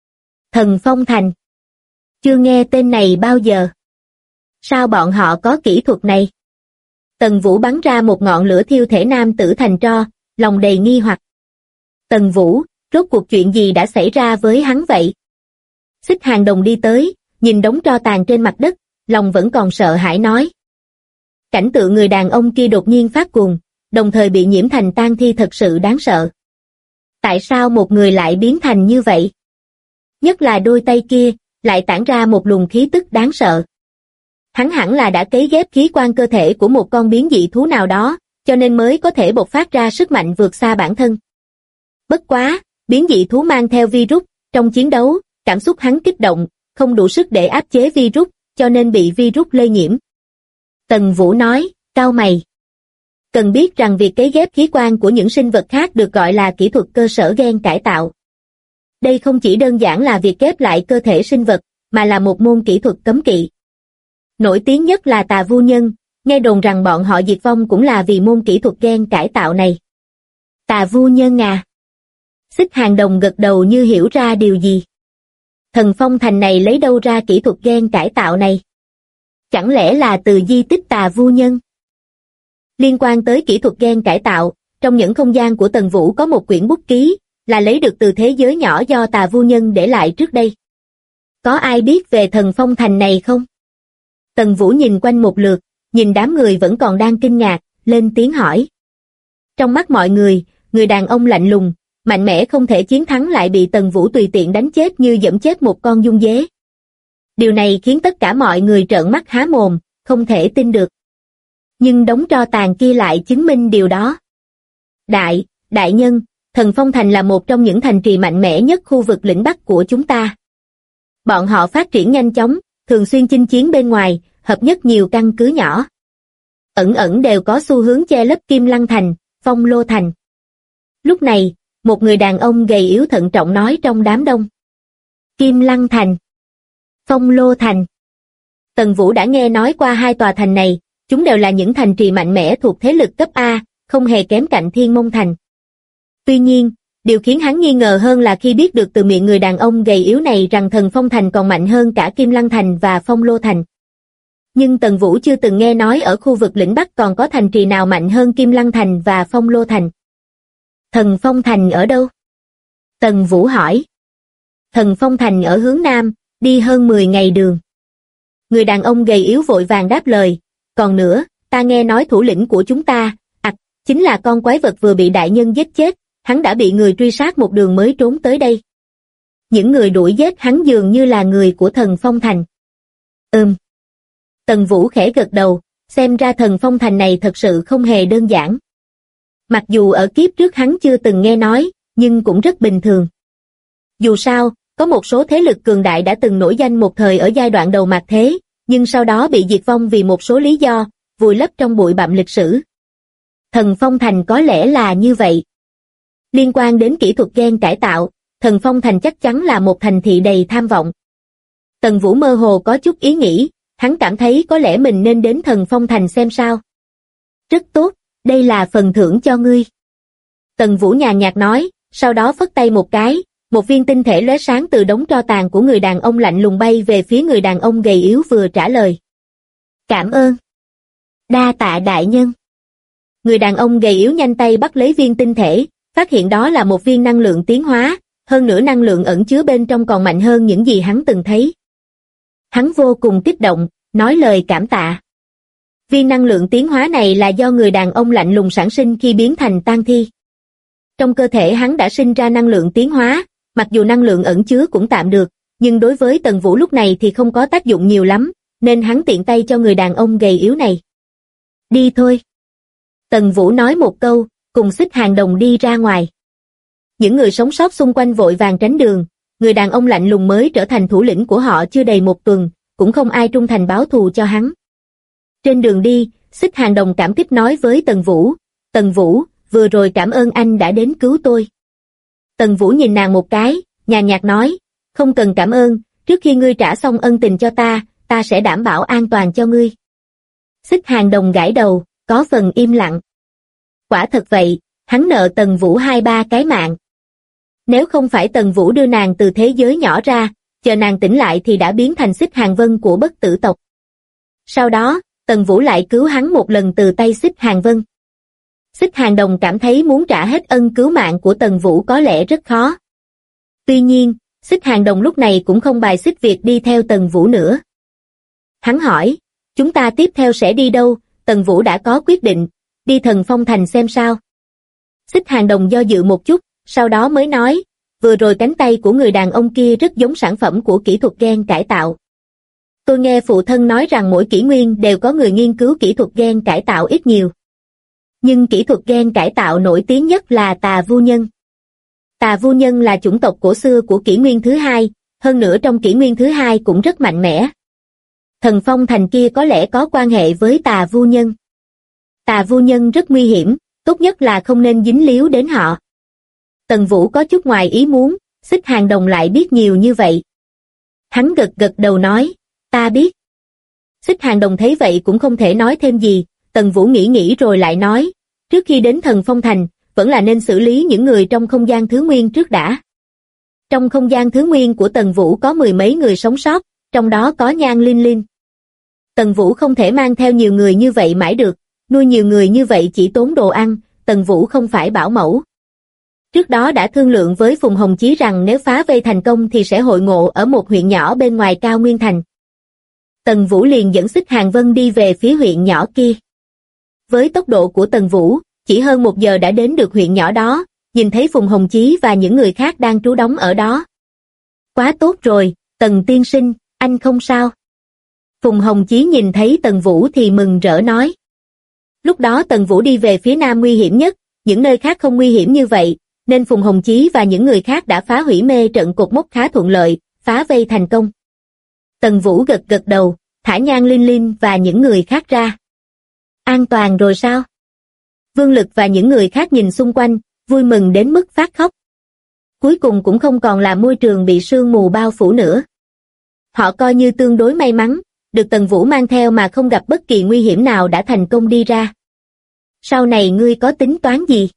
Thần Phong Thành. Chưa nghe tên này bao giờ. Sao bọn họ có kỹ thuật này? Tần Vũ bắn ra một ngọn lửa thiêu thể nam tử thành tro, lòng đầy nghi hoặc. Tần Vũ, rốt cuộc chuyện gì đã xảy ra với hắn vậy? Xích Hàng Đồng đi tới, nhìn đống tro tàn trên mặt đất, lòng vẫn còn sợ hãi nói. Cảnh tượng người đàn ông kia đột nhiên phát cuồng, đồng thời bị nhiễm thành tang thi thật sự đáng sợ. Tại sao một người lại biến thành như vậy? Nhất là đôi tay kia, lại tản ra một luồng khí tức đáng sợ. Hắn hẳn là đã cấy ghép khí quan cơ thể của một con biến dị thú nào đó, cho nên mới có thể bộc phát ra sức mạnh vượt xa bản thân. Bất quá, biến dị thú mang theo virus, trong chiến đấu, cảm xúc hắn kích động, không đủ sức để áp chế virus, cho nên bị virus lây nhiễm. Tần Vũ nói, cau mày. Cần biết rằng việc cấy ghép khí quan của những sinh vật khác được gọi là kỹ thuật cơ sở gen cải tạo. Đây không chỉ đơn giản là việc ghép lại cơ thể sinh vật, mà là một môn kỹ thuật cấm kỵ. Nổi tiếng nhất là Tà Vu Nhân, nghe đồn rằng bọn họ diệt vong cũng là vì môn kỹ thuật gen cải tạo này. Tà Vu Nhân à? Xích Hàng Đồng gật đầu như hiểu ra điều gì. Thần Phong Thành này lấy đâu ra kỹ thuật gen cải tạo này? Chẳng lẽ là từ di tích Tà Vu Nhân? Liên quan tới kỹ thuật gen cải tạo, trong những không gian của Tần Vũ có một quyển bút ký, là lấy được từ thế giới nhỏ do Tà Vu Nhân để lại trước đây. Có ai biết về Thần Phong Thành này không? Tần Vũ nhìn quanh một lượt, nhìn đám người vẫn còn đang kinh ngạc, lên tiếng hỏi. Trong mắt mọi người, người đàn ông lạnh lùng, mạnh mẽ không thể chiến thắng lại bị Tần Vũ tùy tiện đánh chết như giẫm chết một con giun dế. Điều này khiến tất cả mọi người trợn mắt há mồm, không thể tin được. Nhưng đống tro tàn kia lại chứng minh điều đó. Đại nhân, Thần Phong Thành là một trong những thành trì mạnh mẽ nhất khu vực lĩnh Bắc của chúng ta. Bọn họ phát triển nhanh chóng, thường xuyên chinh chiến bên ngoài, hợp nhất nhiều căn cứ nhỏ. Ẩn đều có xu hướng che lấp Kim Lăng Thành, Phong Lô Thành. Lúc này, một người đàn ông gầy yếu thận trọng nói trong đám đông. Kim Lăng Thành, Phong Lô Thành. Tần Vũ đã nghe nói qua hai tòa thành này, chúng đều là những thành trì mạnh mẽ thuộc thế lực cấp A, không hề kém cạnh Thiên Môn Thành. Tuy nhiên, điều khiến hắn nghi ngờ hơn là khi biết được từ miệng người đàn ông gầy yếu này rằng Thần Phong Thành còn mạnh hơn cả Kim Lăng Thành và Phong Lô Thành. Nhưng Tần Vũ chưa từng nghe nói ở khu vực lĩnh Bắc còn có thành trì nào mạnh hơn Kim Lăng Thành và Phong Lô Thành. Thần Phong Thành ở đâu? Tần Vũ hỏi. Thần Phong Thành ở hướng Nam, đi hơn 10 ngày đường. Người đàn ông gầy yếu vội vàng đáp lời, còn nữa, ta nghe nói thủ lĩnh của chúng ta, chính là con quái vật vừa bị đại nhân giết chết, hắn đã bị người truy sát một đường mới trốn tới đây. Những người đuổi giết hắn dường như là người của Thần Phong Thành. Tần Vũ khẽ gật đầu, xem ra Thần Phong Thành này thật sự không hề đơn giản. Mặc dù ở kiếp trước hắn chưa từng nghe nói, nhưng cũng rất bình thường. Dù sao, có một số thế lực cường đại đã từng nổi danh một thời ở giai đoạn đầu mạt thế, nhưng sau đó bị diệt vong vì một số lý do, vùi lấp trong bụi bặm lịch sử. Thần Phong Thành có lẽ là như vậy. Liên quan đến kỹ thuật gen cải tạo, Thần Phong Thành chắc chắn là một thành thị đầy tham vọng. Tần Vũ mơ hồ có chút ý nghĩ, hắn cảm thấy có lẽ mình nên đến Thần Phong Thành xem sao. Rất tốt, đây là phần thưởng cho ngươi. Tần Vũ nhàn nhạt nói, sau đó phất tay một cái, một viên tinh thể lóe sáng từ đống tro tàn của người đàn ông lạnh lùng bay về phía người đàn ông gầy yếu vừa trả lời. Cảm ơn. Đa tạ đại nhân. Người đàn ông gầy yếu nhanh tay bắt lấy viên tinh thể, phát hiện đó là một viên năng lượng tiến hóa, hơn nữa năng lượng ẩn chứa bên trong còn mạnh hơn những gì hắn từng thấy. Hắn vô cùng kích động, nói lời cảm tạ. Viên năng lượng tiến hóa này là do người đàn ông lạnh lùng sản sinh khi biến thành tang thi. Trong cơ thể hắn đã sinh ra năng lượng tiến hóa, mặc dù năng lượng ẩn chứa cũng tạm được, nhưng đối với Tần Vũ lúc này thì không có tác dụng nhiều lắm, nên hắn tiện tay cho người đàn ông gầy yếu này. Đi thôi. Tần Vũ nói một câu, cùng Xích Hàng Đồng đi ra ngoài. Những người sống sót xung quanh vội vàng tránh đường, người đàn ông lạnh lùng mới trở thành thủ lĩnh của họ chưa đầy một tuần, cũng không ai trung thành báo thù cho hắn. Trên đường đi, Xích Hàng Đồng cảm kích nói với Tần Vũ, vừa rồi cảm ơn anh đã đến cứu tôi. Tần Vũ nhìn nàng một cái, nhàn nhạt nói, không cần cảm ơn, trước khi ngươi trả xong ân tình cho ta sẽ đảm bảo an toàn cho ngươi. Xích Hàng Đồng gãi đầu, có phần im lặng. Quả thật vậy, hắn nợ Tần Vũ 2-3 cái mạng. Nếu không phải Tần Vũ đưa nàng từ thế giới nhỏ ra, chờ nàng tỉnh lại thì đã biến thành Xích Hàng Vân của bất tử tộc. Sau đó, Tần Vũ lại cứu hắn một lần từ tay Xích Hàng Vân. Xích Hàng Đồng cảm thấy muốn trả hết ân cứu mạng của Tần Vũ có lẽ rất khó. Tuy nhiên, Xích Hàng Đồng lúc này cũng không bài xích việc đi theo Tần Vũ nữa. Hắn hỏi, chúng ta tiếp theo sẽ đi đâu? Tần Vũ đã có quyết định, đi Thần Phong Thành xem sao. Xích Hàng Đồng do dự một chút, sau đó mới nói, vừa rồi cánh tay của người đàn ông kia rất giống sản phẩm của kỹ thuật gen cải tạo. Tôi nghe phụ thân nói rằng mỗi kỷ nguyên đều có người nghiên cứu kỹ thuật gen cải tạo ít nhiều. Nhưng kỹ thuật gen cải tạo nổi tiếng nhất là Tà Vu Nhân. Tà Vu Nhân là chủng tộc cổ xưa của kỷ nguyên thứ hai, hơn nữa trong kỷ nguyên thứ hai cũng rất mạnh mẽ. Thần Phong Thành kia có lẽ có quan hệ với Tà Vu Nhân. Tà Vu Nhân rất nguy hiểm, tốt nhất là không nên dính líu đến họ. Tần Vũ có chút ngoài ý muốn, Xích Hàng Đồng lại biết nhiều như vậy. Hắn gật đầu nói, ta biết. Xích Hàng Đồng thấy vậy cũng không thể nói thêm gì, Tần Vũ nghĩ rồi lại nói, trước khi đến Thần Phong Thành, vẫn là nên xử lý những người trong không gian thứ nguyên trước đã. Trong không gian thứ nguyên của Tần Vũ có 10 mấy người sống sót, trong đó có Nhan Linh Linh. Tần Vũ không thể mang theo nhiều người như vậy mãi được, nuôi nhiều người như vậy chỉ tốn đồ ăn, Tần Vũ không phải bảo mẫu. Trước đó đã thương lượng với Phùng Hồng Chí rằng nếu phá vây thành công thì sẽ hội ngộ ở một huyện nhỏ bên ngoài Cao Nguyên Thành. Tần Vũ liền dẫn Xích Hàng Vân đi về phía huyện nhỏ kia. Với tốc độ của Tần Vũ, chỉ hơn 1 giờ đã đến được huyện nhỏ đó, nhìn thấy Phùng Hồng Chí và những người khác đang trú đóng ở đó. Quá tốt rồi, Tần tiên sinh, anh không sao. Phùng Hồng Chí nhìn thấy Tần Vũ thì mừng rỡ nói. Lúc đó Tần Vũ đi về phía nam nguy hiểm nhất, những nơi khác không nguy hiểm như vậy, nên Phùng Hồng Chí và những người khác đã phá hủy mê trận cột mốc khá thuận lợi, phá vây thành công. Tần Vũ gật đầu, thả Nhan Linh Linh và những người khác ra. An toàn rồi sao? Vương Lực và những người khác nhìn xung quanh, vui mừng đến mức phát khóc. Cuối cùng cũng không còn là môi trường bị sương mù bao phủ nữa. Họ coi như tương đối may mắn, được Tần Vũ mang theo mà không gặp bất kỳ nguy hiểm nào đã thành công đi ra. Sau này ngươi có tính toán gì?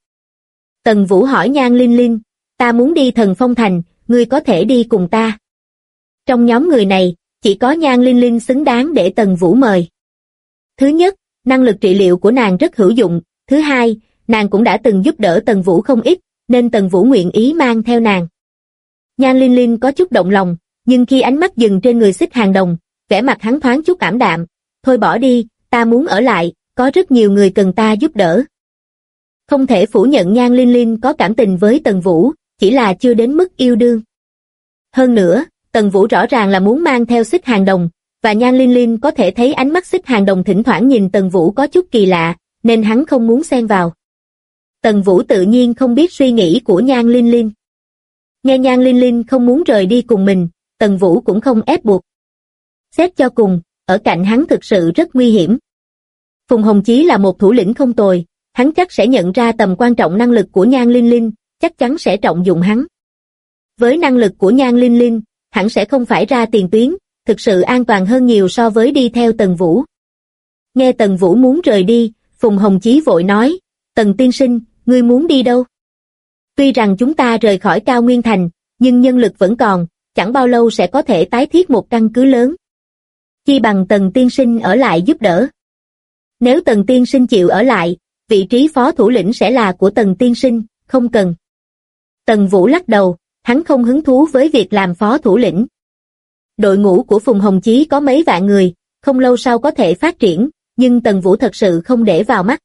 Tần Vũ hỏi Nhan Linh Linh, ta muốn đi Thần Phong Thành, ngươi có thể đi cùng ta. Trong nhóm người này, chỉ có Nhan Linh Linh xứng đáng để Tần Vũ mời. Thứ nhất, năng lực trị liệu của nàng rất hữu dụng, thứ hai, nàng cũng đã từng giúp đỡ Tần Vũ không ít, nên Tần Vũ nguyện ý mang theo nàng. Nhan Linh Linh có chút động lòng, nhưng khi ánh mắt dừng trên người Xích Hàng Đồng, vẻ mặt hắn thoáng chút ảm đạm, thôi bỏ đi, ta muốn ở lại, có rất nhiều người cần ta giúp đỡ. Không thể phủ nhận Nhan Linh Linh có cảm tình với Tần Vũ, chỉ là chưa đến mức yêu đương. Hơn nữa, Tần Vũ rõ ràng là muốn mang theo Xích Hàng Đồng, và Nhan Linh Linh có thể thấy ánh mắt Xích Hàng Đồng thỉnh thoảng nhìn Tần Vũ có chút kỳ lạ, nên hắn không muốn xen vào. Tần Vũ tự nhiên không biết suy nghĩ của Nhan Linh Linh. Nghe Nhan Linh Linh không muốn rời đi cùng mình, Tần Vũ cũng không ép buộc. Xét cho cùng, ở cạnh hắn thực sự rất nguy hiểm. Phùng Hồng Chí là một thủ lĩnh không tồi, hắn chắc sẽ nhận ra tầm quan trọng năng lực của Nhan Linh Linh, chắc chắn sẽ trọng dụng hắn. Với năng lực của Nhan Linh Linh, hẳn sẽ không phải ra tiền tuyến, thực sự an toàn hơn nhiều so với đi theo Tần Vũ. Nghe Tần Vũ muốn rời đi, Phùng Hồng Chí vội nói, Tần tiên sinh, ngươi muốn đi đâu? Tuy rằng chúng ta rời khỏi Cao Nguyên Thành, nhưng nhân lực vẫn còn, chẳng bao lâu sẽ có thể tái thiết một căn cứ lớn. Chi bằng Tần tiên sinh ở lại giúp đỡ. Nếu Tần tiên sinh chịu ở lại, vị trí phó thủ lĩnh sẽ là của Tần tiên sinh, không cần. Tần Vũ lắc đầu, hắn không hứng thú với việc làm phó thủ lĩnh. Đội ngũ của Phùng Hồng Chí có mấy vạn người, không lâu sau có thể phát triển, nhưng Tần Vũ thật sự không để vào mắt.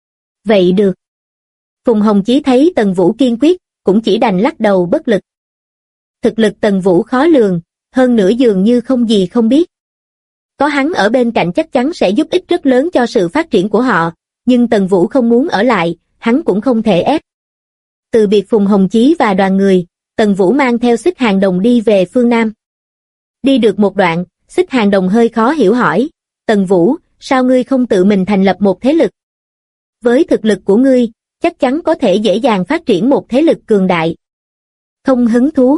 Vậy được. Phùng Hồng Chí thấy Tần Vũ kiên quyết, cũng chỉ đành lắc đầu bất lực. Thực lực Tần Vũ khó lường, hơn nữa dường như không gì không biết. Có hắn ở bên cạnh chắc chắn sẽ giúp ích rất lớn cho sự phát triển của họ, nhưng Tần Vũ không muốn ở lại, hắn cũng không thể ép. Từ biệt Phùng Hồng Chí và đoàn người, Tần Vũ mang theo Xích Hàng Đồng đi về phương Nam. Đi được một đoạn, Xích Hàng Đồng hơi khó hiểu hỏi, Tần Vũ, sao ngươi không tự mình thành lập một thế lực? Với thực lực của ngươi, chắc chắn có thể dễ dàng phát triển một thế lực cường đại. Không hứng thú.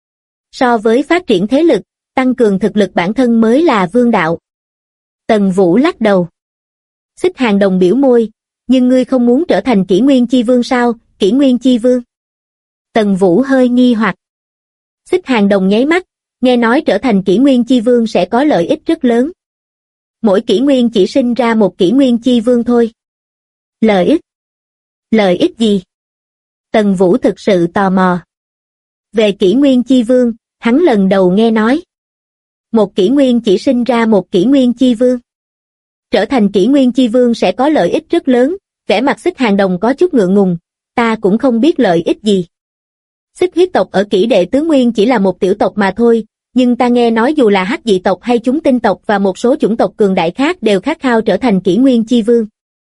So với phát triển thế lực, tăng cường thực lực bản thân mới là vương đạo. Tần Vũ lắc đầu. Xích Hàng Đồng biểu môi, nhưng ngươi không muốn trở thành Kỷ Nguyên Chi Vương sao, Kỷ Nguyên Chi Vương? Tần Vũ hơi nghi hoặc. Xích Hàng Đồng nháy mắt, nghe nói trở thành Kỷ Nguyên Chi Vương sẽ có lợi ích rất lớn. Mỗi kỷ nguyên chỉ sinh ra một Kỷ Nguyên Chi Vương thôi. Lợi ích? Lợi ích gì? Tần Vũ thực sự tò mò. Về Kỷ Nguyên Chi Vương, hắn lần đầu nghe nói. Một kỷ nguyên chỉ sinh ra một Kỷ Nguyên Chi Vương. Trở thành Kỷ Nguyên Chi Vương sẽ có lợi ích rất lớn, vẻ mặt Xích Hàng Đồng có chút ngượng ngùng, ta cũng không biết lợi ích gì. Xích huyết tộc ở Kỷ Đệ Tứ Nguyên chỉ là một tiểu tộc mà thôi, nhưng ta nghe nói dù là hắc dị tộc hay chúng tinh tộc và một số chủng tộc cường đại khác đều khát khao trở thành Kỷ Nguyên Chi Vương.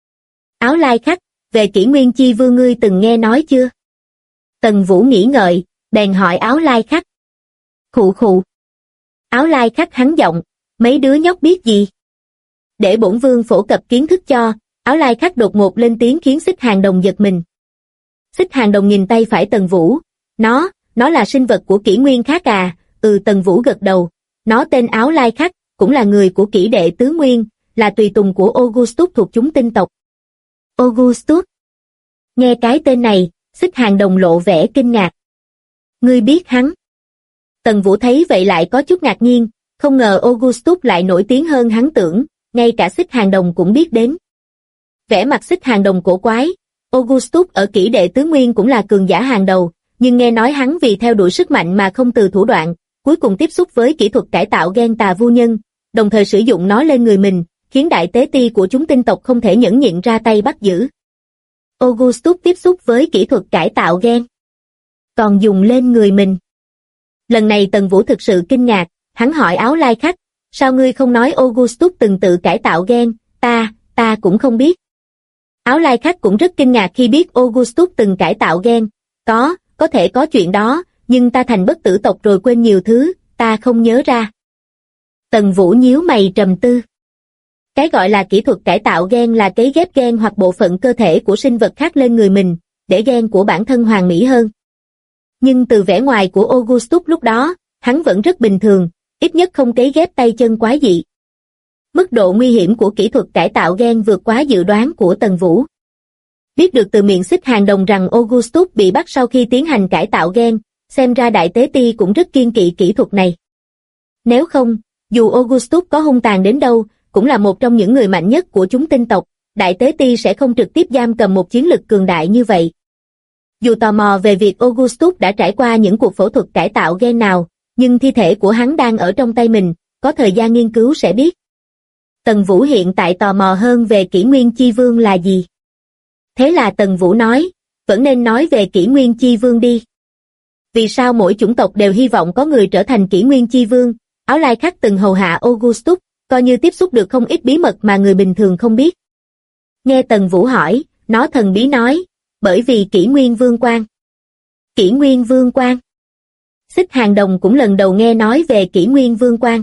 Áo Lai Khắc, về Kỷ Nguyên Chi Vương ngươi từng nghe nói chưa? Tần Vũ nghĩ ngợi, bèn hỏi Áo Lai Khắc. Khụ khụ. Áo Lai Khắc hắn giọng, mấy đứa nhóc biết gì? Để bổn vương phổ cập kiến thức cho, Áo Lai Khắc đột ngột lên tiếng khiến Xích Hàng Đồng giật mình. Xích Hàng Đồng nhìn tay phải Tần Vũ, nó là sinh vật của kỷ nguyên khác à? Tần Vũ gật đầu, nó tên Áo Lai Khắc, cũng là người của Kỷ Đệ Tứ Nguyên, là tùy tùng của Augustus thuộc chúng tinh tộc. Augustus? Nghe cái tên này, Xích Hàng Đồng lộ vẻ kinh ngạc. Ngươi biết hắn? Tần Vũ thấy vậy lại có chút ngạc nhiên, không ngờ Augustus lại nổi tiếng hơn hắn tưởng, ngay cả Xích Hàng Đồng cũng biết đến. Vẻ mặt Xích Hàng Đồng cổ quái, Augustus ở Kỷ Đệ Tứ Nguyên cũng là cường giả hàng đầu, nhưng nghe nói hắn vì theo đuổi sức mạnh mà không từ thủ đoạn, cuối cùng tiếp xúc với kỹ thuật cải tạo gen tà vu nhân, đồng thời sử dụng nó lên người mình, khiến đại tế ti của chúng tinh tộc không thể nhẫn nhịn ra tay bắt giữ. Augustus tiếp xúc với kỹ thuật cải tạo gen, còn dùng lên người mình. Lần này Tần Vũ thực sự kinh ngạc, hắn hỏi Áo Lai Khắc, sao ngươi không nói Augustus từng tự cải tạo gen? Ta cũng không biết. Áo Lai Khắc cũng rất kinh ngạc khi biết Augustus từng cải tạo gen. Có thể có chuyện đó, nhưng ta thành bất tử tộc rồi quên nhiều thứ, ta không nhớ ra. Tần Vũ nhíu mày trầm tư. Cái gọi là kỹ thuật cải tạo gen là cấy ghép gen hoặc bộ phận cơ thể của sinh vật khác lên người mình, để gen của bản thân hoàn mỹ hơn. Nhưng từ vẻ ngoài của Augustus lúc đó, hắn vẫn rất bình thường, ít nhất không cấy ghép tay chân quái dị. Mức độ nguy hiểm của kỹ thuật cải tạo gen vượt quá dự đoán của Tần Vũ. Biết được từ miệng Xích Hàng Đồng rằng Augustus bị bắt sau khi tiến hành cải tạo gen, xem ra Đại Tế Ti cũng rất kiêng kỵ kỹ thuật này. Nếu không, dù Augustus có hung tàn đến đâu, cũng là một trong những người mạnh nhất của chúng tinh tộc, Đại Tế Ti sẽ không trực tiếp giam cầm một chiến lực cường đại như vậy. Dù tò mò về việc Augustus đã trải qua những cuộc phẫu thuật cải tạo gen nào, nhưng thi thể của hắn đang ở trong tay mình, có thời gian nghiên cứu sẽ biết. Tần Vũ hiện tại tò mò hơn về Kỷ Nguyên Chi Vương là gì. Thế là Tần Vũ nói, vẫn nên nói về Kỷ Nguyên Chi Vương đi. Vì sao mỗi chủng tộc đều hy vọng có người trở thành Kỷ Nguyên Chi Vương? Áo Lai Khắc từng hầu hạ Augustus, coi như tiếp xúc được không ít bí mật mà người bình thường không biết. Nghe Tần Vũ hỏi, nó thần bí nói, bởi vì Kỷ Nguyên Vương Quan. Kỷ Nguyên Vương Quan. Xích Hàng Đồng cũng lần đầu nghe nói về Kỷ Nguyên Vương Quan.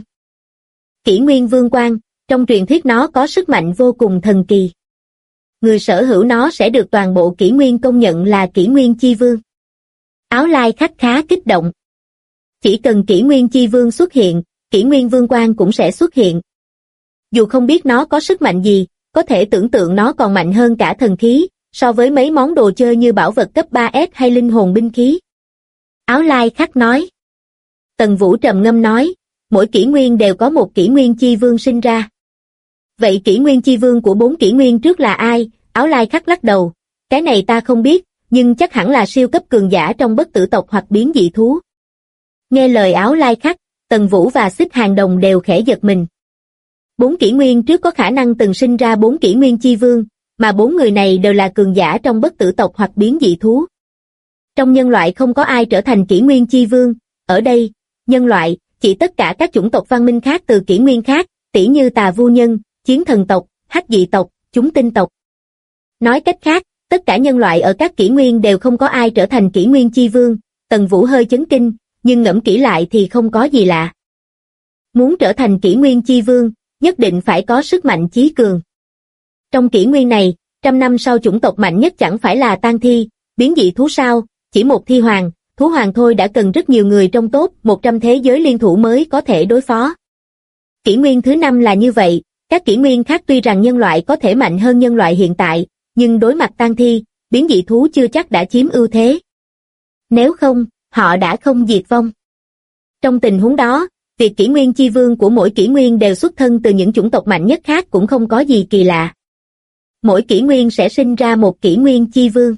Kỷ Nguyên Vương Quan, trong truyền thuyết nó có sức mạnh vô cùng thần kỳ. Người sở hữu nó sẽ được toàn bộ Kỷ Nguyên công nhận là Kỷ Nguyên Chi Vương. Áo Lai Khắc khá kích động. Chỉ cần Kỷ Nguyên Chi Vương xuất hiện, Kỷ Nguyên Vương Quan cũng sẽ xuất hiện. Dù không biết nó có sức mạnh gì, có thể tưởng tượng nó còn mạnh hơn cả thần khí, so với mấy món đồ chơi như bảo vật cấp 3S hay linh hồn binh khí. Áo Lai Khắc nói. Tần Vũ trầm ngâm nói, mỗi kỷ nguyên đều có một Kỷ Nguyên Chi Vương sinh ra. Vậy Kỷ Nguyên Chi Vương của 4 kỷ nguyên trước là ai? Áo Lai Khắc lắc đầu, cái này ta không biết, nhưng chắc hẳn là siêu cấp cường giả trong bất tử tộc hoặc biến dị thú. Nghe lời Áo Lai Khắc, Tần Vũ và Xích Hàng Đồng đều khẽ giật mình. 4 kỷ nguyên trước có khả năng từng sinh ra 4 Kỷ Nguyên Chi Vương, mà 4 người này đều là cường giả trong bất tử tộc hoặc biến dị thú. Trong nhân loại không có ai trở thành Kỷ Nguyên Chi Vương, ở đây, nhân loại, chỉ tất cả các chủng tộc văn minh khác từ kỷ nguyên khác, tỉ như Tà Vu Nhân, Chiến Thần tộc, Hắc Dị tộc, chúng tinh tộc. Nói cách khác, tất cả nhân loại ở các kỷ nguyên đều không có ai trở thành Kỷ Nguyên Chi Vương. Tần Vũ hơi chấn kinh, nhưng ngẫm kỹ lại thì không có gì lạ. Muốn trở thành Kỷ Nguyên Chi Vương, nhất định phải có sức mạnh chí cường. Trong kỷ nguyên này, 100 năm sau chủng tộc mạnh nhất chẳng phải là tang thi, biến dị thú sao, chỉ một thi hoàng, thú hoàng thôi đã cần rất nhiều người trong top 100 thế giới liên thủ mới có thể đối phó. Kỷ nguyên thứ 5 là như vậy, các kỷ nguyên khác tuy rằng nhân loại có thể mạnh hơn nhân loại hiện tại, nhưng đối mặt tang thi, biến dị thú chưa chắc đã chiếm ưu thế. Nếu không, họ đã không diệt vong. Trong tình huống đó, việc Kỷ Nguyên Chi Vương của mỗi kỷ nguyên đều xuất thân từ những chủng tộc mạnh nhất khác cũng không có gì kỳ lạ. Mỗi kỷ nguyên sẽ sinh ra một Kỷ Nguyên Chi Vương.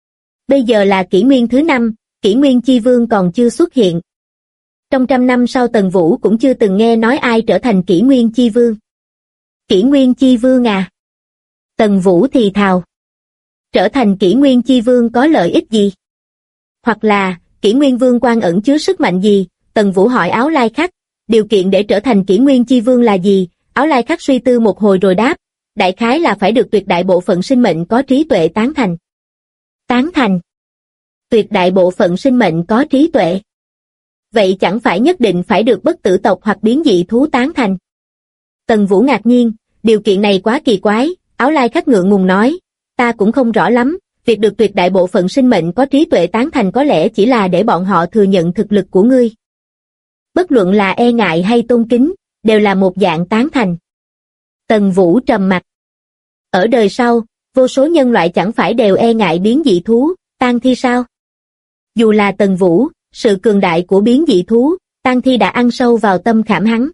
Bây giờ là kỷ nguyên thứ 5, Kỷ Nguyên Chi Vương còn chưa xuất hiện. Trong 100 năm sau Tần Vũ cũng chưa từng nghe nói ai trở thành Kỷ Nguyên Chi Vương. Kỷ Nguyên Chi Vương à? Tần Vũ thì thào. Trở thành Kỷ Nguyên Chi Vương có lợi ích gì? Hoặc là, Kỷ Nguyên Vương Quan ẩn chứa sức mạnh gì? Tần Vũ hỏi Áo Lai Khắc, điều kiện để trở thành Kỷ Nguyên Chi Vương là gì? Áo Lai Khắc suy tư một hồi rồi đáp, đại khái là phải được tuyệt đại bộ phận sinh mệnh có trí tuệ tán thành. Tán thành? Tuyệt đại bộ phận sinh mệnh có trí tuệ. Vậy chẳng phải nhất định phải được bất tử tộc hoặc biến dị thú tán thành? Tần Vũ ngạc nhiên, điều kiện này quá kỳ quái. Áo Lai Khắc ngượng ngùng nói, ta cũng không rõ lắm, việc được tuyệt đại bộ phận sinh mệnh có trí tuệ tán thành có lẽ chỉ là để bọn họ thừa nhận thực lực của ngươi. Bất luận là e ngại hay tôn kính, đều là một dạng tán thành. Tần Vũ trầm mặc. Ở đời sau, vô số nhân loại chẳng phải đều e ngại biến dị thú, tang thi sao? Dù là Tần Vũ, sự cường đại của biến dị thú, tang thi đã ăn sâu vào tâm khảm hắn.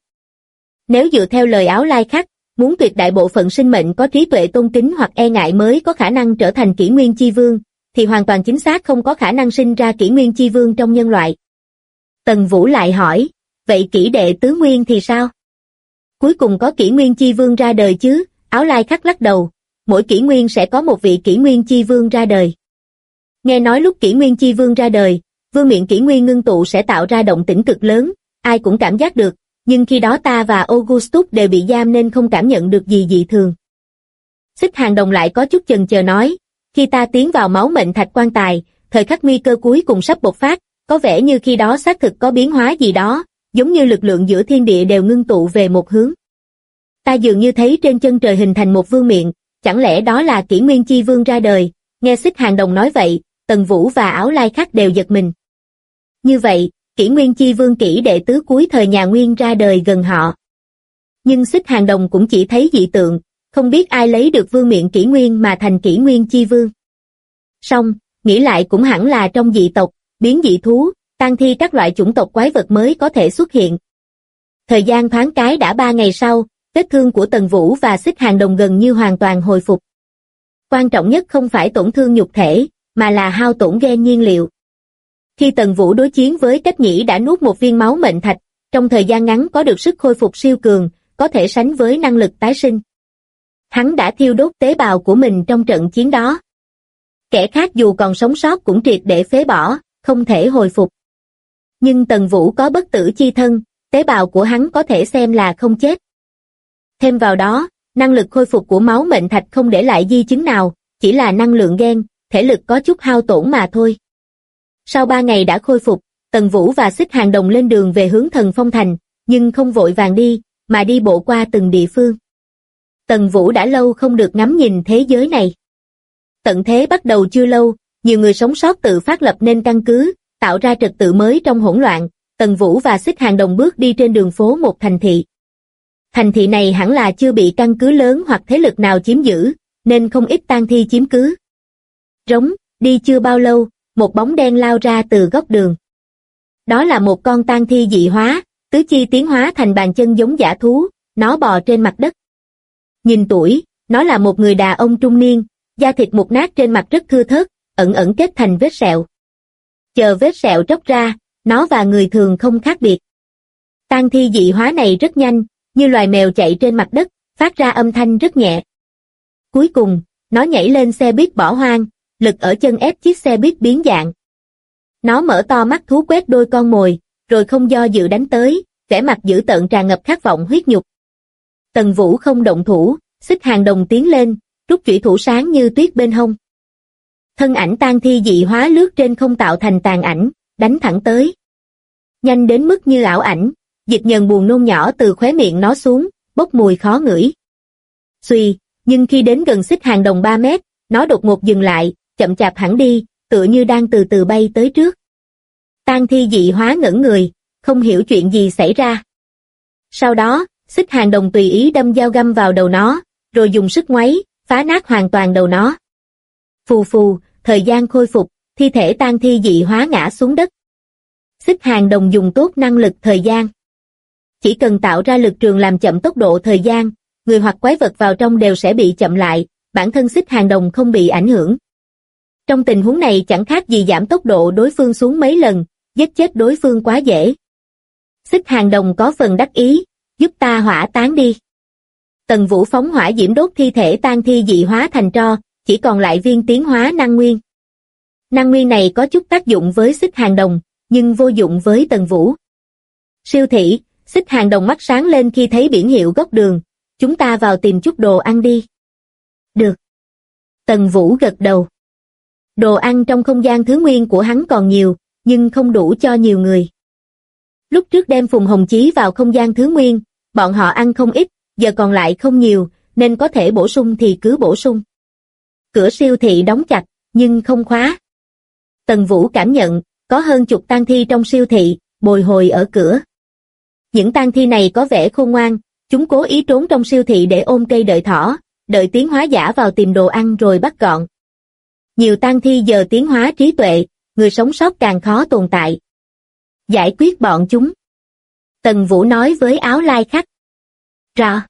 Nếu dựa theo lời Áo Lai Khắc, muốn tuyệt đại bộ phận sinh mệnh có trí tuệ tôn kính hoặc e ngại mới có khả năng trở thành Kỷ Nguyên Chi Vương, thì hoàn toàn chính xác không có khả năng sinh ra Kỷ Nguyên Chi Vương trong nhân loại. Tần Vũ lại hỏi, vậy kỷ đệ tứ nguyên thì sao? Cuối cùng có Kỷ Nguyên Chi Vương ra đời chứ? Áo Lai Khắc lắc đầu, mỗi kỷ nguyên sẽ có một vị Kỷ Nguyên Chi Vương ra đời. Nghe nói lúc Kỷ Nguyên Chi Vương ra đời, vương miện kỷ nguyên ngưng tụ sẽ tạo ra động tĩnh cực lớn, ai cũng cảm giác được, nhưng khi đó ta và Augustus đều bị giam nên không cảm nhận được gì dị thường. Xích Hàng Đồng lại có chút chần chờ nói, khi ta tiến vào máu mệnh thạch quan tài, thời khắc nguy cơ cuối cùng sắp bộc phát, có vẻ như khi đó xác thực có biến hóa gì đó, giống như lực lượng giữa thiên địa đều ngưng tụ về một hướng. Ta dường như thấy trên chân trời hình thành một vương miện, chẳng lẽ đó là Kỷ Nguyên Chi Vương ra đời? Nghe Xích Hàng Đồng nói vậy, Tần Vũ và Áo Lai Khắc đều giật mình. Như vậy, Kỷ Nguyên Chi Vương kỷ đệ tứ cuối thời nhà Nguyên ra đời gần họ. Nhưng Xích Hàng Đồng cũng chỉ thấy dị tượng, không biết ai lấy được vương miện kỷ nguyên mà thành kỷ nguyên chi vương. Song, nghĩ lại cũng hẳn là trong dị tộc, biến dị thú, tang thi các loại chủng tộc quái vật mới có thể xuất hiện. Thời gian thoáng cái đã 3 ngày sau, vết thương của Tần Vũ và Xích Hàng Đồng gần như hoàn toàn hồi phục. Quan trọng nhất không phải tổn thương nhục thể, mà là hao tổn gen nhiên liệu. Khi Tần Vũ đối chiến với Cách Nhĩ đã nuốt một viên máu mệnh thạch, trong thời gian ngắn có được sức khôi phục siêu cường, có thể sánh với năng lực tái sinh. Hắn đã thiêu đốt tế bào của mình trong trận chiến đó. Kẻ khác dù còn sống sót cũng triệt để phế bỏ, không thể hồi phục. Nhưng Tần Vũ có bất tử chi thân, tế bào của hắn có thể xem là không chết. Thêm vào đó, năng lực khôi phục của máu mệnh thạch không để lại di chứng nào, chỉ là năng lượng gen, thể lực có chút hao tổn mà thôi. Sau 3 ngày đã khôi phục, Tần Vũ và Xích Hàng Đồng lên đường về hướng Thần Phong Thành, nhưng không vội vàng đi, mà đi bộ qua từng địa phương. Tần Vũ đã lâu không được ngắm nhìn thế giới này. Tận thế bắt đầu chưa lâu, nhiều người sống sót tự phát lập nên căn cứ, tạo ra trật tự mới trong hỗn loạn. Tần Vũ và Xích Hàng Đồng bước đi trên đường phố một thành thị. Thành thị này hẳn là chưa bị căn cứ lớn hoặc thế lực nào chiếm giữ, nên không ít tang thi chiếm cứ. Rống, đi chưa bao lâu, một bóng đen lao ra từ góc đường. Đó là một con tang thi dị hóa, tứ chi tiến hóa thành bàn chân giống dã thú, nó bò trên mặt đất. Nhìn tuổi, nó là một người đàn ông trung niên, da thịt mục nát trên mặt rất thưa thớt, ẩn ẩn kết thành vết sẹo. Chờ vết sẹo tróc ra, nó và người thường không khác biệt. Tang thi dị hóa này rất nhanh, như loài mèo chạy trên mặt đất, phát ra âm thanh rất nhẹ. Cuối cùng, nó nhảy lên xe buýt bỏ hoang, lực ở chân ép chiếc xe buýt biến dạng. Nó mở to mắt thú quét đôi con mồi, rồi không do dự đánh tới, vẻ mặt dữ tợn tràn ngập khát vọng huyết nhục. Tần Vũ không động thủ, Xích Hàng Đồng tiến lên, rút chủy thủ sáng như tuyết bên hông. Thân ảnh tang thi dị hóa lướt trên không tạo thành tàn ảnh, đánh thẳng tới. Nhanh đến mức như ảo ảnh, dịch nhờn buồn nôn nhỏ từ khóe miệng nó xuống, bốc mùi khó ngửi. Xuy, nhưng khi đến gần Xích Hàng Đồng 3 mét, nó đột ngột dừng lại, chậm chạp hẳn đi, tựa như đang từ từ bay tới trước. Tang thi dị hóa ngẩn người, không hiểu chuyện gì xảy ra. Sau đó, Xích Hàng Đồng tùy ý đâm dao găm vào đầu nó, rồi dùng sức ngoáy, phá nát hoàn toàn đầu nó. Phù phù, thời gian khôi phục, thi thể tang thi dị hóa ngã xuống đất. Xích Hàng Đồng dùng tốt năng lực thời gian. Chỉ cần tạo ra lực trường làm chậm tốc độ thời gian, người hoặc quái vật vào trong đều sẽ bị chậm lại, bản thân Xích Hàng Đồng không bị ảnh hưởng. Trong tình huống này chẳng khác gì giảm tốc độ đối phương xuống mấy lần, giết chết đối phương quá dễ. Xích Hàng Đồng có phần đắc ý, giúp ta hỏa táng đi. Tần Vũ phóng hỏa diễm đốt thi thể tang thi dị hóa thành tro, chỉ còn lại viên tiến hóa năng nguyên. Năng nguyên này có chút tác dụng với Xích Hàng Đồng, nhưng vô dụng với Tần Vũ. Siêu thị, Xích Hàng Đồng mắt sáng lên khi thấy biển hiệu góc đường, chúng ta vào tìm chút đồ ăn đi. Được. Tần Vũ gật đầu. Đồ ăn trong không gian thứ nguyên của hắn còn nhiều, nhưng không đủ cho nhiều người. Lúc trước đem Phùng Hồng Chí vào không gian thứ nguyên, bọn họ ăn không ít, giờ còn lại không nhiều, nên có thể bổ sung thì cứ bổ sung. Cửa siêu thị đóng chặt, nhưng không khóa. Tần Vũ cảm nhận, có hơn chục tang thi trong siêu thị, bồi hồi ở cửa. Những tang thi này có vẻ khôn ngoan, chúng cố ý trốn trong siêu thị để ôm cây đợi thỏ, đợi tiến hóa giả vào tìm đồ ăn rồi bắt gọn. Nhiều tang thi giờ tiến hóa trí tuệ, người sống sót càng khó tồn tại. Giải quyết bọn chúng. Tần Vũ nói với Áo Lai Khắc. Rõ.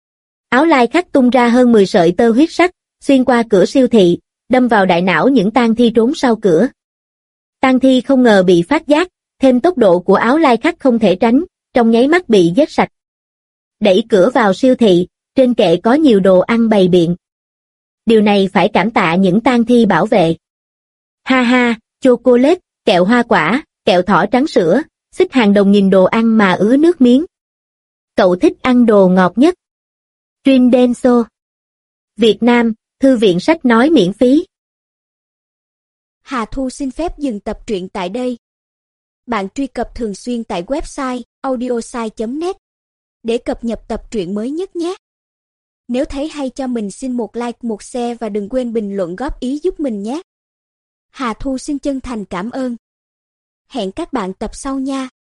Áo Lai Khắc tung ra hơn 10 sợi tơ huyết sắc, xuyên qua cửa siêu thị, đâm vào đại não những tang thi trốn sau cửa. Tang thi không ngờ bị phát giác, thêm tốc độ của Áo Lai Khắc không thể tránh, trong nháy mắt bị giết sạch. Đẩy cửa vào siêu thị, trên kệ có nhiều đồ ăn bày biện. Điều này phải cảm tạ những tang thi bảo vệ. Ha ha, chocolate, kẹo hoa quả, kẹo thỏ trắng sữa, Xích Hàng Đồng nhìn đồ ăn mà ứa nước miếng. Cậu thích ăn đồ ngọt nhất. Truyền Denso. Việt Nam, Thư viện sách nói miễn phí. Hà Thu xin phép dừng tập truyện tại đây. Bạn truy cập thường xuyên tại website audiosai.net để cập nhật tập truyện mới nhất nhé. Nếu thấy hay cho mình xin một like, một share và đừng quên bình luận góp ý giúp mình nhé. Hà Thu xin chân thành cảm ơn. Hẹn các bạn tập sau nha.